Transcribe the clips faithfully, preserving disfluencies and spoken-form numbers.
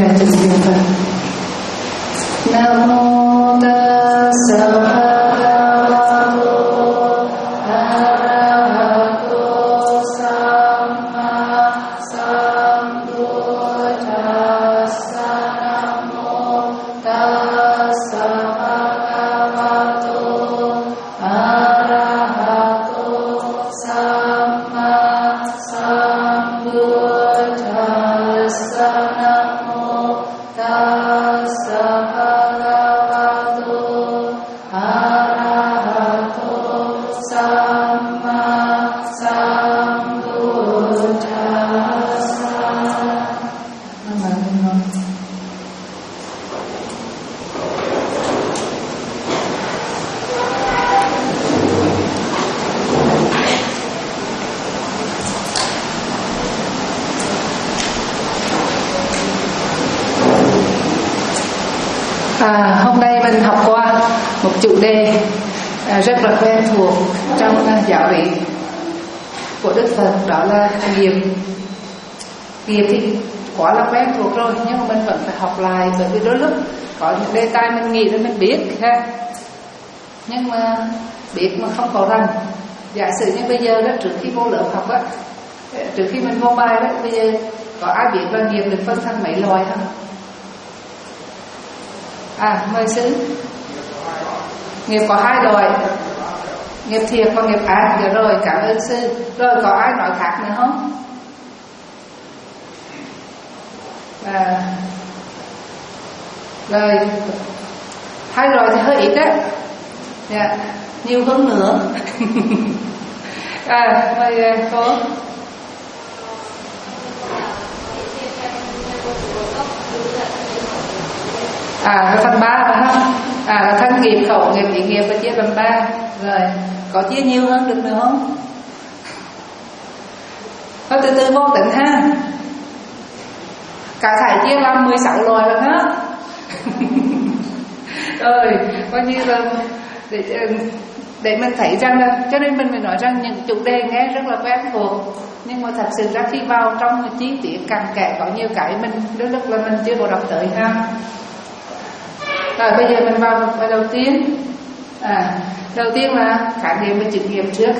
trà tụng niệm Phật. Nam mô Tassa Bhagavato Arahato Samma Sambuddhassa. Nam mô Tassa Bhagavato Arahato Samma Sambuddhassa. Nam mô Tassa Bhagavato Arahato Samma Sambuddhassa. Nam mô À, hôm nay mình học qua một chủ đề à, rất là quen thuộc trong à, giáo lý của Đức Phật, đó là nghiệp. Nghiệp thì quá là quen thuộc rồi, nhưng mà mình vẫn phải học lại, bởi vì đôi lúc có những đề tài mình nghĩ là mình biết ha, nhưng mà biết mà không có rành. Giả sử như bây giờ đó, trước khi vô lớp học á, trước khi mình vô bài đó, bây giờ có ai biết là nghiệp được phân thành mấy loại không? À, mời sư. Nghiệp có hai loại, nghiệp thiệt và nghiệp ác. Được rồi, cảm ơn sư. Rồi có ai nói khác nữa không? À, rồi hai loại thì hơi ít đấy. Dạ, nhiều hơn nữa. À, mời cô. À, là phần ba phải không? À, là thân nghiệp, khẩu nghiệp, ý nghiệp và chia phần ba. Rồi, có chia nhiều hơn được nữa không? Thôi từ từ vô tính ha. Cả thải chia làm mười sáu loại rồi đó. Rồi, coi như là để, để mình thấy rằng là, cho nên mình phải nói rằng những chủ đề nghe rất là quen thuộc, nhưng mà thật sự ra khi vào trong chi tiết càng kể có nhiều cái mình đôi lúc là mình chưa có đọc tới ha. Rồi bây giờ mình vào bài đầu tiên. À, đầu tiên là khái niệm về chữ nghiệp trước.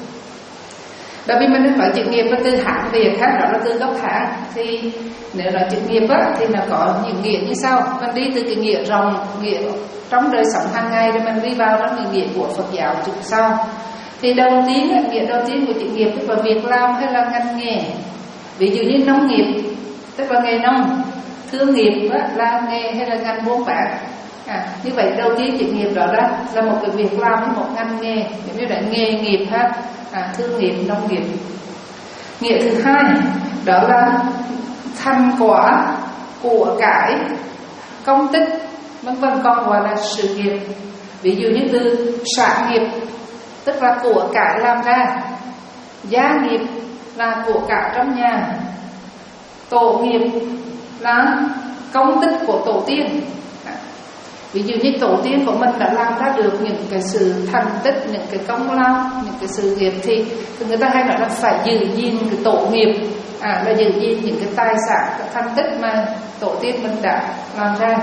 Bởi vì mình nói chữ nghiệp là từ Hán Việt khác, đó là từ gốc Hán. Thì nếu là chữ nghiệp á, thì nó có những nghĩa như sau. Mình đi từ cái nghĩa rộng, nghĩa trong đời sống hàng ngày, rồi mình đi vào trong những nghĩa của Phật giáo chữ sau. Thì đầu tiên, nghĩa đầu tiên của chữ nghiệp tức là việc làm hay là ngành nghề. Ví dụ như nông nghiệp tức là nghề nông, thương nghiệp á, là nghề hay là ngành buôn bán. À, như vậy đầu tiên chữ nghiệp đó là, là một cái việc làm hay một ngành nghề, giống như là nghề nghiệp ha, à, thương nghiệp, nông nghiệp. Nghĩa thứ hai đó là thành quả của cải, công tích vân vân, còn gọi là sự nghiệp. Ví dụ như từ sản nghiệp tức là của cải làm ra, gia nghiệp là của cải trong nhà, tổ nghiệp là công tích của tổ tiên. Ví dụ như tổ tiên của mình đã làm ra được những cái sự thành tích, những cái công lao, những cái sự nghiệp, thì người ta hay nói là phải giữ gìn cái tổ nghiệp, à, là giữ gìn những cái tài sản, cái thành tích mà tổ tiên mình đã làm ra.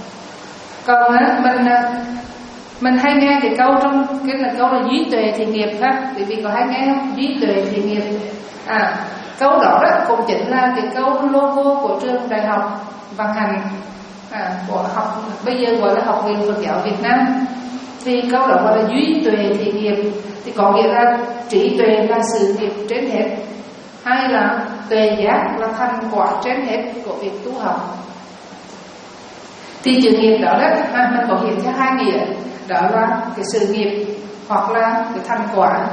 Còn á, mình mình hay nghe cái câu trong cái là câu là duy tuệ thì nghiệp ha, bởi vì có hay nghe không? Duy tuệ thì nghiệp. À, câu đó đó cũng chính là cái câu logo của trường Đại học Văn Hành. À, của học bây giờ gọi là Học viện Phật giáo Việt Nam. Thì câu đó gọi là duy tuệ thì nghiệp, thì có nghĩa là trí tuệ là sự nghiệp trên hết, hay là tuệ giác là thành quả trên hết của việc tu học. Thì chữ nghiệp đó đó à, mình có hiện theo hai nghĩa, đó là cái sự nghiệp hoặc là cái thành quả.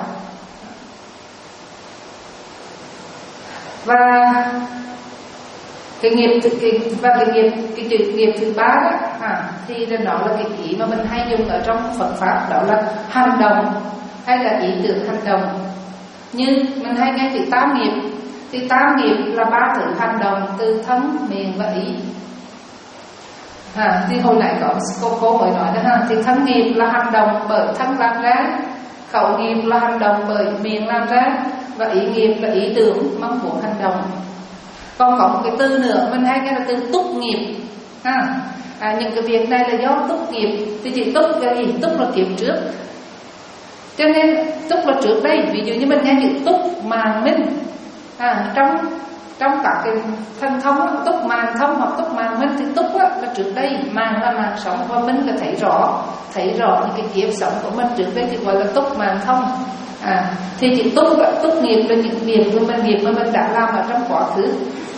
Và cái nghiệp cái, và cái nghiệp cái chữ nghiệp thứ ba đó à, thì nó là cái ý mà mình hay dùng ở trong Phật pháp, đó là hành động hay là ý tưởng hành động. Như mình hay nghe chữ tám nghiệp, thì tám nghiệp là ba thứ hành động từ thân, miệng và ý. À, thì hồi nãy có cô cô mới nói đó ha, thì thân nghiệp là hành động bởi thân làm ra, khẩu nghiệp là hành động bởi miệng làm ra, và ý nghiệp là ý tưởng mong muốn hành động. Còn có một cái từ nữa mình hay nghe là từ túc nghiệp. À, à, những cái việc này là do túc nghiệp. Thì chỉ túc là gì? Túc là kiếp trước. Cho nên túc là trước đây. Ví dụ như mình nghe chữ túc màng minh, à, trong trong các cái thần thông, túc màng thông hoặc túc màng minh, thì túc á, là trước đây, màng là màng sống, và minh là thấy rõ, thấy rõ những cái kiếp sống của mình trước đây thì gọi là túc màng thông. À, thì chữ túc là túc nghiệp là những việc của mình, nghiệp mà mình đã làm ở trong quá khứ.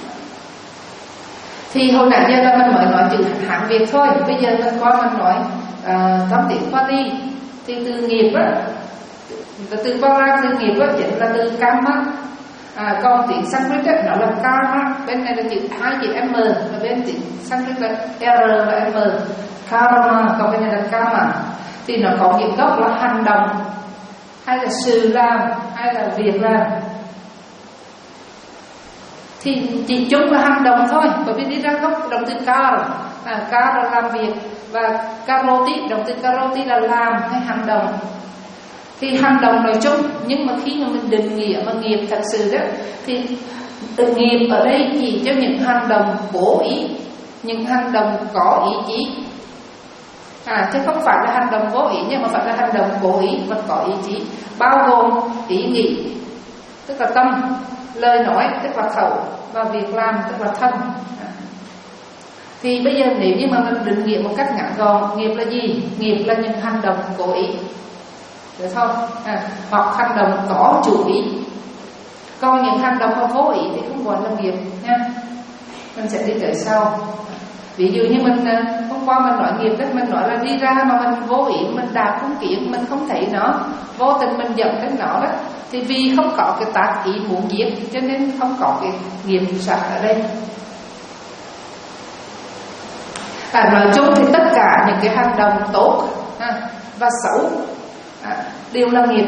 Thì hồi nãy giờ là mình mới nói chữ Hán Việt thôi, bây giờ mình qua mình nói uh, trong tiếng Pali. Thì từ nghiệp á, từ para, từ nghiệp á chính là từ karma. À, còn tiếng Sanskrit á, nó là karma, bên này là chữ hai chữ m, và bên tiếng Sanskrit là r và m, karma, còn bên này là karma. Thì nó có những gốc là hành động, hay là sự làm, hay là việc làm. Thì chỉ chung là hành động thôi, bởi vì đi ra gốc động từ kar, à, kar là làm việc, và karoti, động từ karoti là làm hay hành động. Thì hành động nói chung, nhưng mà khi mà mình định nghĩa mà nghiệp thật sự đó, thì từ nghiệp ở đây chỉ cho những hành động cố ý, những hành động có ý chí. À, chứ không phải là hành động vô ý, nhưng mà phải là hành động cố ý và có ý chí, bao gồm ý nghĩ, tức là tâm, lời nói, tức là khẩu, và việc làm, tức là thân. À. Thì bây giờ nếu như mà mình định nghĩa một cách ngắn gọn, nghiệp là gì? Nghiệp là những hành động cố ý, được không? À, hoặc hành động có chủ ý. Còn những hành động không vô ý thì không gọi là nghiệp nha. Mình sẽ đi tới sau. Ví dụ như mình hôm qua mình nói nghiệp đó, mình nói là đi ra mà mình vô ý, mình đạp không kiện, mình không thấy nó, vô tình mình giận đến nó đó, thì vì không có cái tác ý muốn giết, cho nên không có cái nghiệp sạch ở đây. À, nói chung thì tất cả những cái hành động tốt à, và xấu à, đều là nghiệp.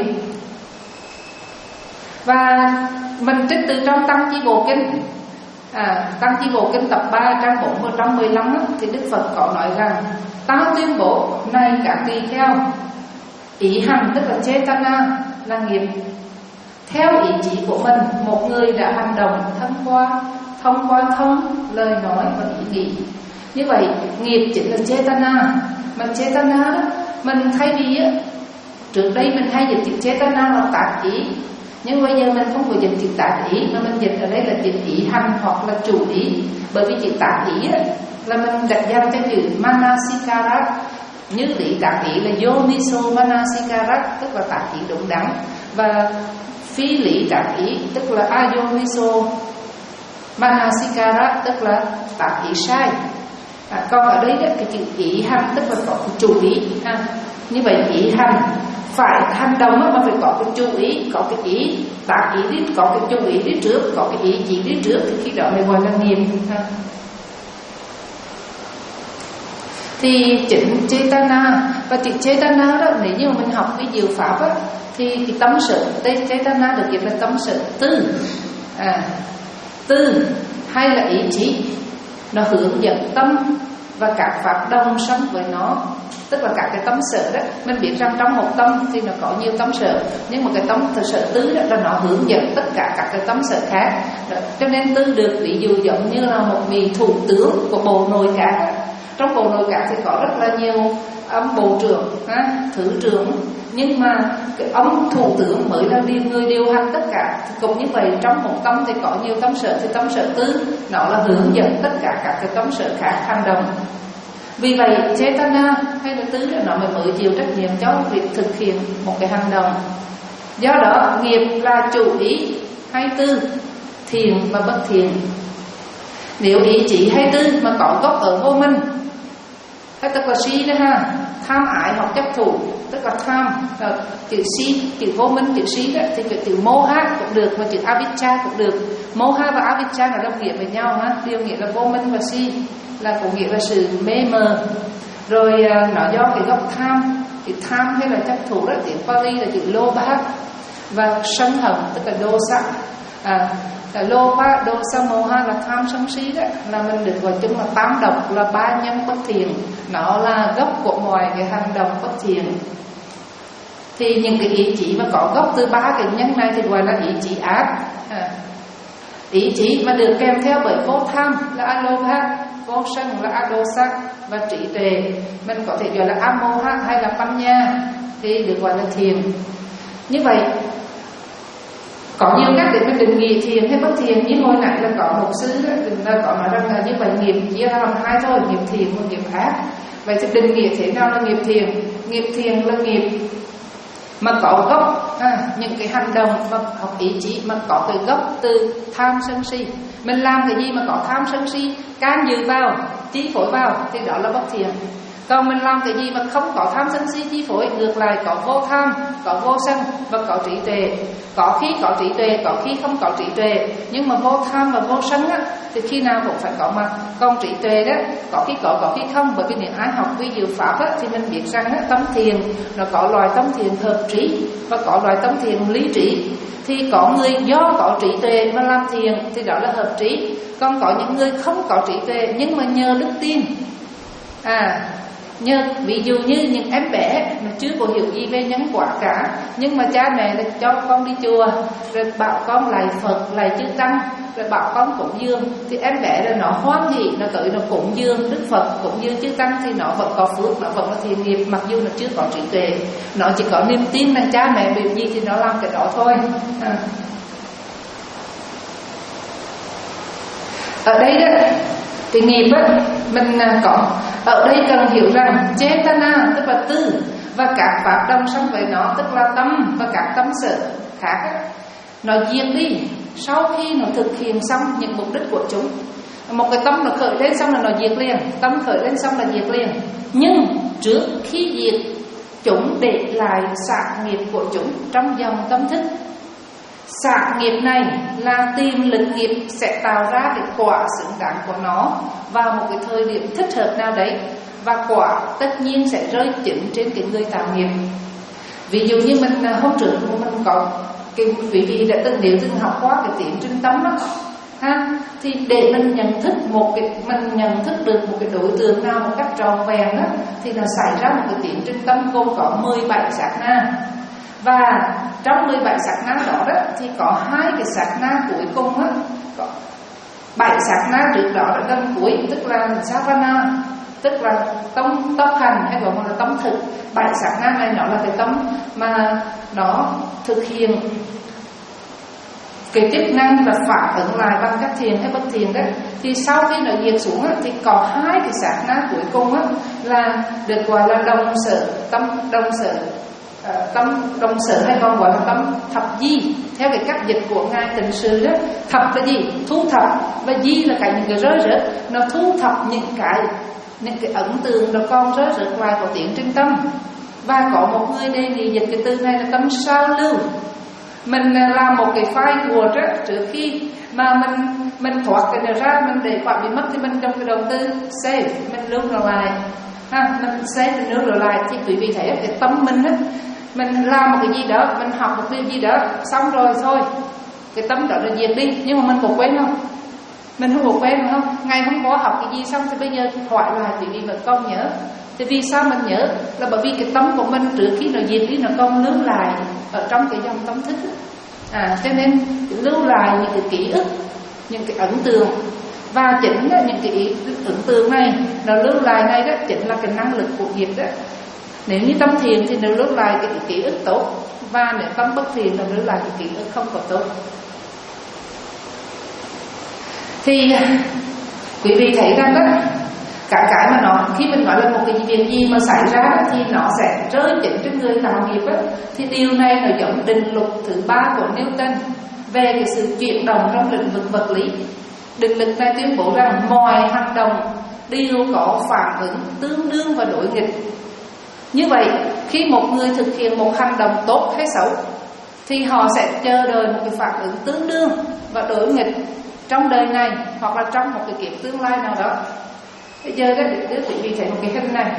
Và mình trích từ trong Tăng Chi Bộ Kinh, à, Tăng Chi Bộ Kinh tập ba trang bốn một trăm mười lăm á, thì Đức Phật có nói rằng: ta tuyên bố này các tỳ kheo, ý hành tức là Chetana là nghiệp. Theo ý chí của mình, một người đã hành động thông qua thông qua thông lời nói và ý nghĩ. Như vậy nghiệp chính là Chetana. Mà Chetana đó, mình thay vì á, trước đây mình hay dịch chữ Chetana là tác ý, nhưng bây giờ mình không có dịch chữ tác ý, mà mình dịch ở đây là chữ ý hành hoặc là chủ ý. Bởi vì chữ tác ý á, là mình đặt danh cho chữ Manasikara. Như lý tác ý là Yoniso Manasikara, tức là tác ý đúng đắn. Và phi lý tác ý tức là Ayoniso Manasikara, tức là tác ý sai. À, còn ở đây đó, cái chữ ý hành tức là có cái chủ ý ha. Như vậy ý hành phải hành động mà phải có cái chú ý, có cái ý tác ý đi, có cái chú ý đi trước, có cái ý chỉ đi trước, thì khi đó mới gọi là nghiệp ha. Thì chính Chetana, và chữ Chetana đó, nếu như mà mình học cái diệu pháp á, thì cái tâm sở, đây Chetana được dịch là tâm sở tư. À, tư hay là ý chí, nó hướng dẫn tâm và các pháp đồng sanh với nó, tức là các cái tâm sở đó. Mình biết rằng trong một tâm thì nó có nhiều tâm sở, nhưng mà cái tâm sở tứ đó là nó hướng dẫn tất cả các cái tâm sở khác đó. Cho nên tư được ví dụ giống như là một vị thủ tướng của bộ nội các. Trong bộ nội các thì có rất là nhiều ông bộ trưởng, ha, thứ trưởng, nhưng mà cái ông thủ tướng mới là người điều hành tất cả. Thì cũng như vậy, trong một tâm thì có nhiều tâm sở, thì tâm sở tứ nó là hướng dẫn tất cả các cái tâm sở khác hành động. Vì vậy Chetana hay là tứ nó mới mới chịu trách nhiệm cho việc thực hiện một cái hành động. Do đó nghiệp là chủ ý hay tư, thiện và bất thiện. Nếu ý chỉ hay tư mà có gốc ở vô minh, hay tức là si đó ha, tham ái hoặc chấp thủ, tức là tham, chữ si, chữ vô minh, chữ si đó, thì chữ moha cũng được, và chữ avijja cũng được. Moha và avijja nó đồng nghĩa với nhau ha, điều nghĩa là vô minh và si, là có nghĩa là sự mê mờ. Rồi nó do cái gốc tham, chữ tham hay là chấp thủ đó, tiếng Pali là chữ lobha, và sân hận tức là dosa. À, Lopa, Dosa, Moha là tham sân si đó, là mình được gọi chung là tám độc, là ba nhân bất thiện. Nó là gốc của mọi cái hành động bất thiện. Thì những cái ý chí mà có gốc từ ba cái nhân này thì gọi là ý chí ác. À. Ý chí mà được kèm theo bởi vô tham là aloha, vô sân là adosa, và trí tuệ mình có thể gọi là amoha hay là panya thì được gọi là thiền. Như vậy có nhiều cách để mình định nghĩa thiền hay bất thiền. Như hồi nãy là có một sư là có nói rằng là như vậy nghiệp chia ra làm hai thôi, nghiệp thiền và nghiệp ác. Vậy thì định nghĩa thế nào là nghiệp thiền? Nghiệp thiền là nghiệp mà có gốc, à, những cái hành động mà học ý chí mà có cái gốc từ tham sân si. Mình làm cái gì mà có tham sân si can dự vào, chi phối vào thì đó là bất thiền. Còn mình làm cái gì mà không có tham sân si chi phối, ngược lại có vô tham, có vô sân và có trí tuệ. Có khi có trí tuệ, có khi không có trí tuệ. Nhưng mà vô tham và vô sân á, thì khi nào cũng phải có mặt. Còn trí tuệ đó, có khi có, có khi không. Bởi vì nếu ai học vi diệu pháp á, thì mình biết rằng á, tâm thiền nó có loài tâm thiền hợp trí và có loài tâm thiền lý trí. Thì có người do có trí tuệ mà làm thiền thì đó là hợp trí. Còn có những người không có trí tuệ nhưng mà nhờ đức tin, à nhờ ví dụ như những em bé mà chưa có hiểu gì về nhân quả cả, nhưng mà cha mẹ là cho con đi chùa, rồi bảo con lạy Phật, lạy chư Tăng, rồi bảo con cúng dường, thì em bé là nó hoan hỉ, nó tới nó cúng dường Đức Phật, cúng dường chư Tăng thì nó vẫn có phước, nó vẫn là thiện nghiệp, mặc dù nó chưa có trí tuệ, nó chỉ có niềm tin rằng cha mẹ biểu gì thì nó làm cái đó thôi. À. Ở đây đó, cái nghiệp á, mình có ở đây cần hiểu rằng Chetana tức là tư và các pháp đồng song với nó tức là tâm và các tâm sở khác á, nó diệt đi sau khi nó thực hiện xong những mục đích của chúng. Một cái tâm nó khởi lên xong là nó diệt liền, tâm khởi lên xong là diệt liền. Nhưng trước khi diệt, chúng để lại xả nghiệp của chúng trong dòng tâm thức. Xả nghiệp này là tiềm lực nghiệp sẽ tạo ra cái quả xứng đáng của nó vào một cái thời điểm thích hợp nào đấy, và quả tất nhiên sẽ rơi chính trên cái người tạo nghiệp. Ví dụ như mình hôm trước mình có cái quý vị đã từng nếu từng học qua cái tiến trình tâm đó, ha, thì để mình nhận thức một cái mình nhận thức được một cái đối tượng nào một cách tròn vẹn đó, thì nó xảy ra một cái tiến trình tâm gồm có mười bảy sát na. Và trong mười bảy sát na đó, đó thì có hai cái sát na cuối cùng đó, có bảy sát na trước đó là gần cuối, tức là savana, tức là tâm tâm hành hay gọi là tâm thực. Bảy sát na này nó là cái tâm mà nó thực hiện cái chức năng là phản ứng lại bằng cách thiền hay bất thiền đấy. Thì sau khi nó diệt xuống á, thì có hai cái sát na cuối cùng á, là được gọi là đồng sở tâm đồng sở uh, tâm đồng sở hay còn gọi là tâm thập di theo cái cách dịch của ngài Tịnh Sự đó. Thập là gì? Thu thập, và di là cái những cái rơi rớt, nó thu thập những cái những cái ấn tượng nó còn rơi rớt ngoài của tiếng trên tâm. Và có một người đề nghị dịch cái từ này là tâm sao lưu. Mình làm một cái file Word á, trước khi mà mình mình thoát cái này ra, mình để khoản bị mất thì mình trong cái đầu tư save, mình lưu nó lại, ha, mình save mình lưu nó lại. Thì quý vị thấy cái tâm mình á, mình làm một cái gì đó, mình học một cái gì đó xong rồi thôi, cái tâm đó là diệt đi. Nhưng mà mình có quên không? Mình không có quên không? Ngày hôm qua học cái gì xong thì bây giờ hỏi lại quý vị vẫn còn nhớ. Thì vì sao mình nhớ? Là bởi vì cái tâm của mình trước khi nó diệt đi nó còn lưu lại ở trong cái dòng tâm thức. À, cho nên lưu lại những cái ký ức, những cái ấn tượng. Và chính là những cái ấn tượng này, nó lưu lại này đó chính là cái năng lực của nghiệp đó. Nếu như tâm thiền thì nó lưu lại cái ký ức tốt, và nếu tâm bất thiền nó lưu lại cái ký ức không có tốt. Thì quý vị thấy rằng đó, cả cái mà nó khi mình nói là một cái việc gì mà xảy ra thì nó sẽ rơi chính trên người tạo nghiệp á, thì điều này nó giống định luật thứ ba của Newton về cái sự chuyển động trong lĩnh vực vật lý. Định luật này tuyên bố rằng mọi hành động đều có phản ứng tương đương và đối nghịch. Như vậy khi một người thực hiện một hành động tốt hay xấu thì họ sẽ chờ đợi một cái phản ứng tương đương và đối nghịch trong đời này hoặc là trong một cái kiếp tương lai nào đó. Bây giờ đó, để quý vị thấy một cái hình này.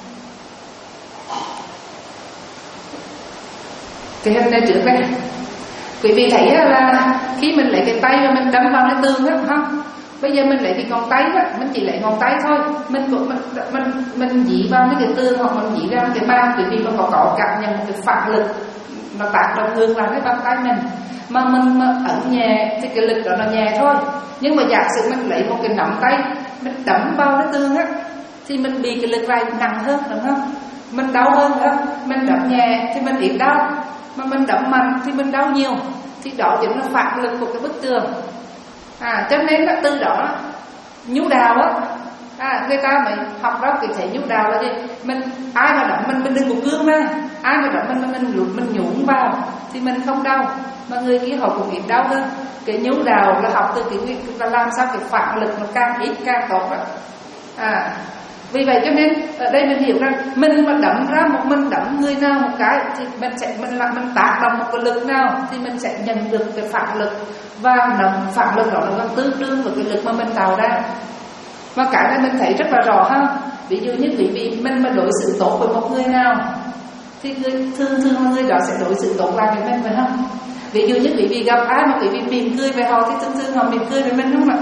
Cái hình này trước đây, quý vị thấy là khi mình lấy cái tay và mình đâm vào cái tường á, không? Bây giờ mình lấy cái ngón tay á, mình chỉ lấy ngón tay thôi, mình cũng mình mình mình dí vào cái tường hoặc mình dí ra cái bàn, quý vị mà có có cảm nhận một cái phản lực nó tác động ngược lại cái bàn tay mình. mà mình mà ẩn nhẹ thì cái lực đó là nhẹ thôi. Nhưng mà giả sử mình lấy một cái nắm tay mình đấm vào cái tường á thì mình bị cái lực này nặng hơn, đúng không? Mình đau hơn đó. Mình đấm nhẹ thì mình ít đau, mà mình đấm mạnh thì mình đau nhiều. Thì đó chính là phản lực của cái bức tường. À, cho nên là từ đó nhu đào á, à, người ta mới học đó cái thể nhu đào là gì? Mình ai mà đấm mình mình đừng có cương ra, ai mà đấm mình mình mình lụt mình nhún vào thì mình không đau, mà người kia họ cũng ít đau hơn. Cái nhu đào là học từ cái việc là làm sao cái phản lực nó càng ít càng tốt đó. À, vì vậy cho nên ở đây mình hiểu rằng mình mà đấm ra một mình đấm người nào một cái thì mình sẽ mình là mình tác động một cái lực nào thì mình sẽ nhận được cái phản lực, và nó phản lực đó là gần tương đương với cái lực mà mình tạo ra. Và cái này mình thấy rất là rõ ha. Ví dụ như quý vị mình mà đối xử tốt với một người nào thì người thường thường người đó sẽ đối xử tốt lại với mình, phải không? Ví dụ như quý vị gặp ai mà quý vị mỉm cười với họ thì thường thường họ mỉm cười với mình, đúng không ạ?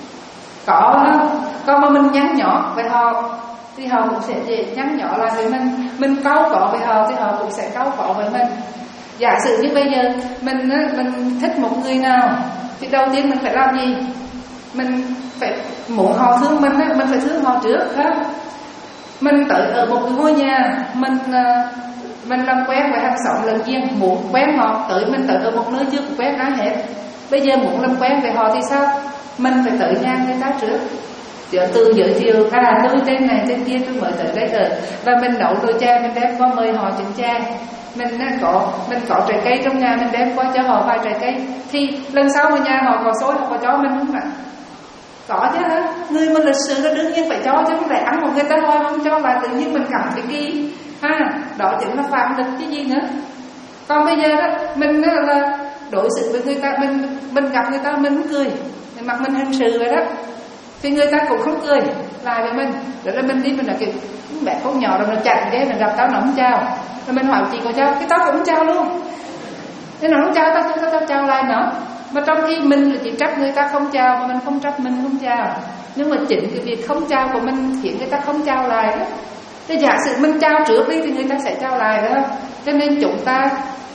Có không? Còn mà mình nhắn nhỏ với họ thì họ cũng sẽ dễ nhắn nhỏ lại với mình. Mình cáu cọ với họ thì họ cũng sẽ cáu cọ với mình. Giả sử như bây giờ mình mình thích một người nào thì đầu tiên mình phải làm gì? Mình phải muốn họ thương mình, mình phải thương họ trước ha. Mình tới ở một ngôi nhà, mình mình làm quen với hàng xóm lân giềng, muốn quen họ, tới mình tới ở một nơi chưa quen ai hết. Bây giờ muốn làm quen với họ thì sao? Mình phải tới nhà người ta trước, giờ từ giới thiệu à tôi tên này tên kia tôi mới tới đây rồi, và mình nấu đồ chè mình đem qua mời họ chén chè. Mình có mình có trái cây trong nhà mình đem qua cho họ vài trái cây, thì lần sau mà nhà họ có xôi họ có cho mình không ạ? Có chứ hả? Người mà lịch sự là đương nhiên phải cho, chứ không phải ăn một người ta thôi không cho là tự nhiên mình cảm thấy kỳ ha. Đó chính là phản lực chứ gì nữa. Còn bây giờ đó mình đó là đối xử với người ta, mình mình gặp người ta mình cười, mình mặt mình hành sự vậy đó, thì người ta cũng không cười lại với mình. Rồi là mình đi mình là kiểu mẹ con nhỏ rồi nó chạy ghé mình gặp tao nó không chào, rồi mình hỏi chị có chào, cái tao cũng chào luôn. Thế nó không chào tao, tao tao chào lại nữa. Mà trong khi mình là chỉ trách người ta không chào, mà mình không trách mình không chào. Nhưng mà chính cái việc không chào của mình khiến người ta không chào lại đó. Thế giả sử mình chào trước đi thì người ta sẽ chào lại đó. Cho nên chúng ta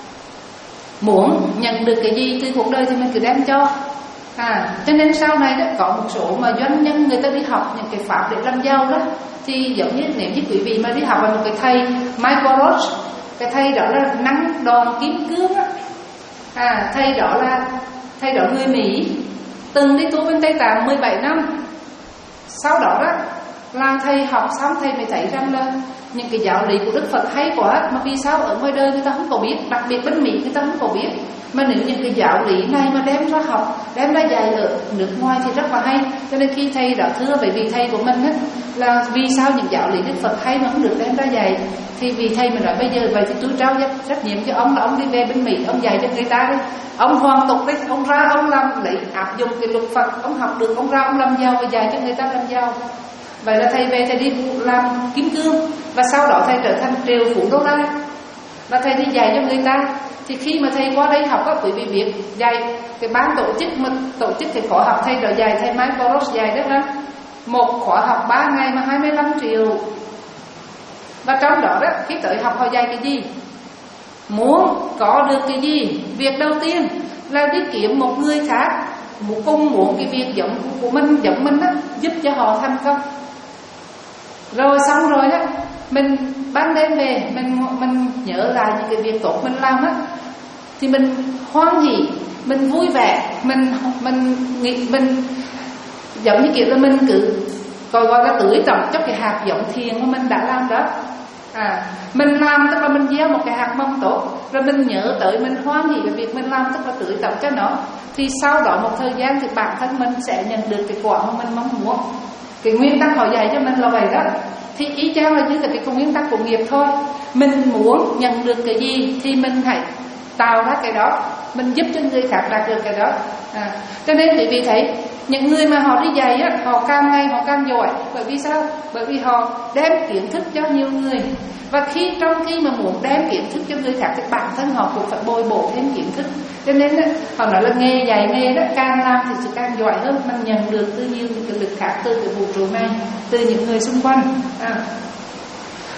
muốn nhận được cái gì từ cuộc đời thì mình cứ đem cho. À, cho nên sau này đó có một số mà doanh nhân người ta đi học những cái pháp để làm giàu đó, thì giống như nếu như quý vị mà đi học với một cái thầy Michael Roach, cái thầy đó là nắng đòn kim cương á. À, thầy đó là thầy đó người Mỹ, từng đi tu bên Tây Tạng mười bảy năm. Sau đó đó là thầy học xong thầy mới thấy rằng là những cái giáo lý của Đức Phật hay quá, mà vì sao ở ngoài đời người ta không có biết, đặc biệt bên Mỹ người ta không có biết. Mà nếu những cái giáo lý này mà đem ra học, đem ra dạy ở nước ngoài thì rất là hay. Cho nên khi thầy đã thưa về vị thầy của mình á, là vì sao những giáo lý Đức Phật hay mà không được đem ra dạy, thì vì thầy mình nói bây giờ vậy thì tôi trao trách nhiệm cho ông là ông đi về bên Mỹ, ông dạy cho người ta đi, ông hoàn tục đi, ông ra ông làm lấy áp dụng cái luật Phật, ông học được ông ra ông làm giàu và dạy cho người ta làm giàu. Vậy là thầy về thầy đi làm kim cương, và sau đó thầy trở thành triệu phú đô la, và thầy đi dạy cho người ta. Thì khi mà thầy qua đây học á, quý vị biết dạy cái ban tổ chức mà tổ chức cái khóa học thầy đã dạy, thầy Michael Roach dạy đó ha, một khóa học ba ngày mà hai mươi lăm triệu. Và trong đó đó khi tới học họ dạy cái gì, muốn có được cái gì, việc đầu tiên là đi kiếm một người khác một cùng muốn cái việc giống của mình giống mình á, giúp cho họ thành công. Rồi xong rồi đó mình ban đêm về mình mình nhớ lại những cái việc tốt mình làm á, thì mình hoan hỉ, mình vui vẻ, mình mình nghĩ mình giống như kiểu là mình cứ gọi gọi là tưới trồng cho cái hạt giống thiền mà mình đã làm đó. À, mình làm tức là mình gieo một cái hạt mầm tốt, rồi mình nhớ tới mình hoan hỉ về việc mình làm, tức là tưới trồng cho nó. Thì sau đó một thời gian thì bản thân mình sẽ nhận được cái quả mà mình mong muốn. Cái nguyên tắc họ dạy cho mình là vậy đó. Thì ý chang là như là cái nguyên tắc của nghiệp thôi. Mình muốn nhận được cái gì thì mình hãy tạo ra cái đó, mình giúp cho người khác đạt được cái đó. À, cho nên quý vị thấy những người mà họ đi dạy á, họ càng ngày họ càng giỏi. Bởi vì sao? Bởi vì họ đem kiến thức cho nhiều người. Và khi trong khi mà muốn đem kiến thức cho người khác thì bản thân họ cũng phải bồi bổ thêm kiến thức. Cho nên á, họ nói là nghề dạy nghề đó, càng làm thì sẽ càng giỏi hơn. Mình nhận được từ nhiều những cái lực khác, từ cái vũ trụ này, từ những người xung quanh. À.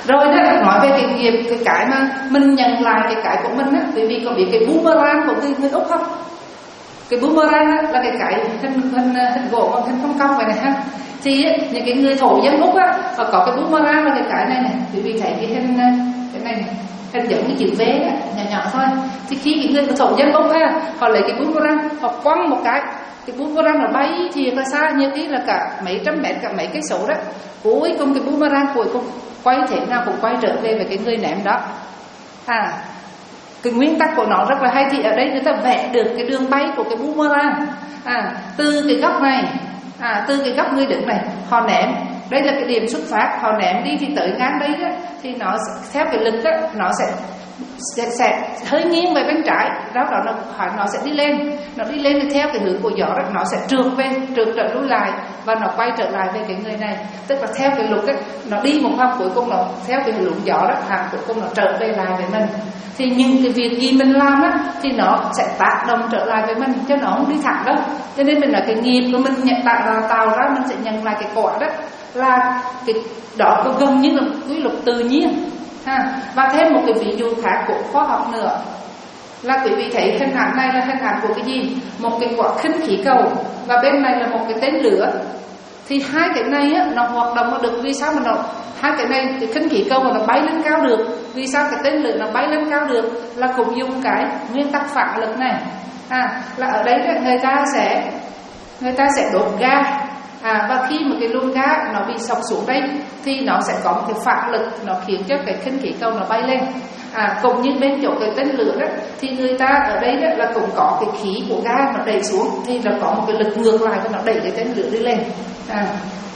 Rồi đó, nói về cái nghiệp, cái cái mà mình nhận lại cái cái của mình á, bởi vì có biết cái boomerang của người, người Úc không? Cái boomerang á, là cái cái hình hình hình gỗ bằng hình cong cong vậy này ha. Thì á, những cái người thổ dân Úc á, họ có cái boomerang là cái cái này này, bởi vì thấy cái hình cái này này, hình giống như chữ V á, nhỏ nhỏ thôi. Thì khi cái người thổ dân Úc á, họ lấy cái boomerang, họ quăng một cái, cái boomerang nó bay thì là xa, như cái là cả mấy trăm mét, cả mấy cây số đó. Cuối cùng cái boomerang cuối cùng quay thế nào cũng quay trở về với cái người ném đó. À, cái nguyên tắc của nó rất là hay. Thì ở đây người ta vẽ được cái đường bay của cái boomerang. À, từ cái góc này, à, từ cái góc người đứng này, họ ném. Đây là cái điểm xuất phát, họ ném đi thì tới ngang đây đó, thì nó theo cái lực đó, nó sẽ sẽ, sẽ hơi nghiêng về bên trái, đó đó nó nó sẽ đi lên, nó đi lên thì theo cái hướng của gió đó, nó sẽ trượt về, trượt trở lui lại và nó quay trở lại về cái người này. Tức là theo cái luật ấy, nó đi một vòng cuối cùng nó theo cái hướng gió đó, hàng cuối cùng nó trở về lại với mình. Thì những cái việc gì mình làm á thì nó sẽ tác động trở lại với mình, chứ nó không đi thẳng đâu. Cho nên mình là cái nghiệp của mình nhận tạo, tạo ra mình sẽ nhận lại cái quả đó, là cái đó gần như là quy luật tự nhiên. Ha. Và thêm một cái ví dụ khác của khoa học nữa là quý vị thấy hình ảnh này là hình ảnh của cái gì? Một cái quả khinh khí cầu và bên này là một cái tên lửa. Thì hai cái này á, nó hoạt động được. Vì sao mà nó hai cái này, cái khinh khí cầu mà nó bay lên cao được? Vì sao cái tên lửa nó bay lên cao được? Là cũng dùng cái nguyên tắc phản lực này. À, là ở đây người ta sẽ người ta sẽ đốt ga. À, và khi mà cái luồng ga nó bị sọc xuống đây thì nó sẽ có một cái phản lực, nó khiến cho cái khinh khí cầu nó bay lên. À, cũng như bên chỗ cái tên lửa đó, thì người ta ở đây đó là cũng có cái khí của ga nó đẩy xuống, thì nó có một cái lực ngược lại và nó đẩy cái tên lửa đi lên. À.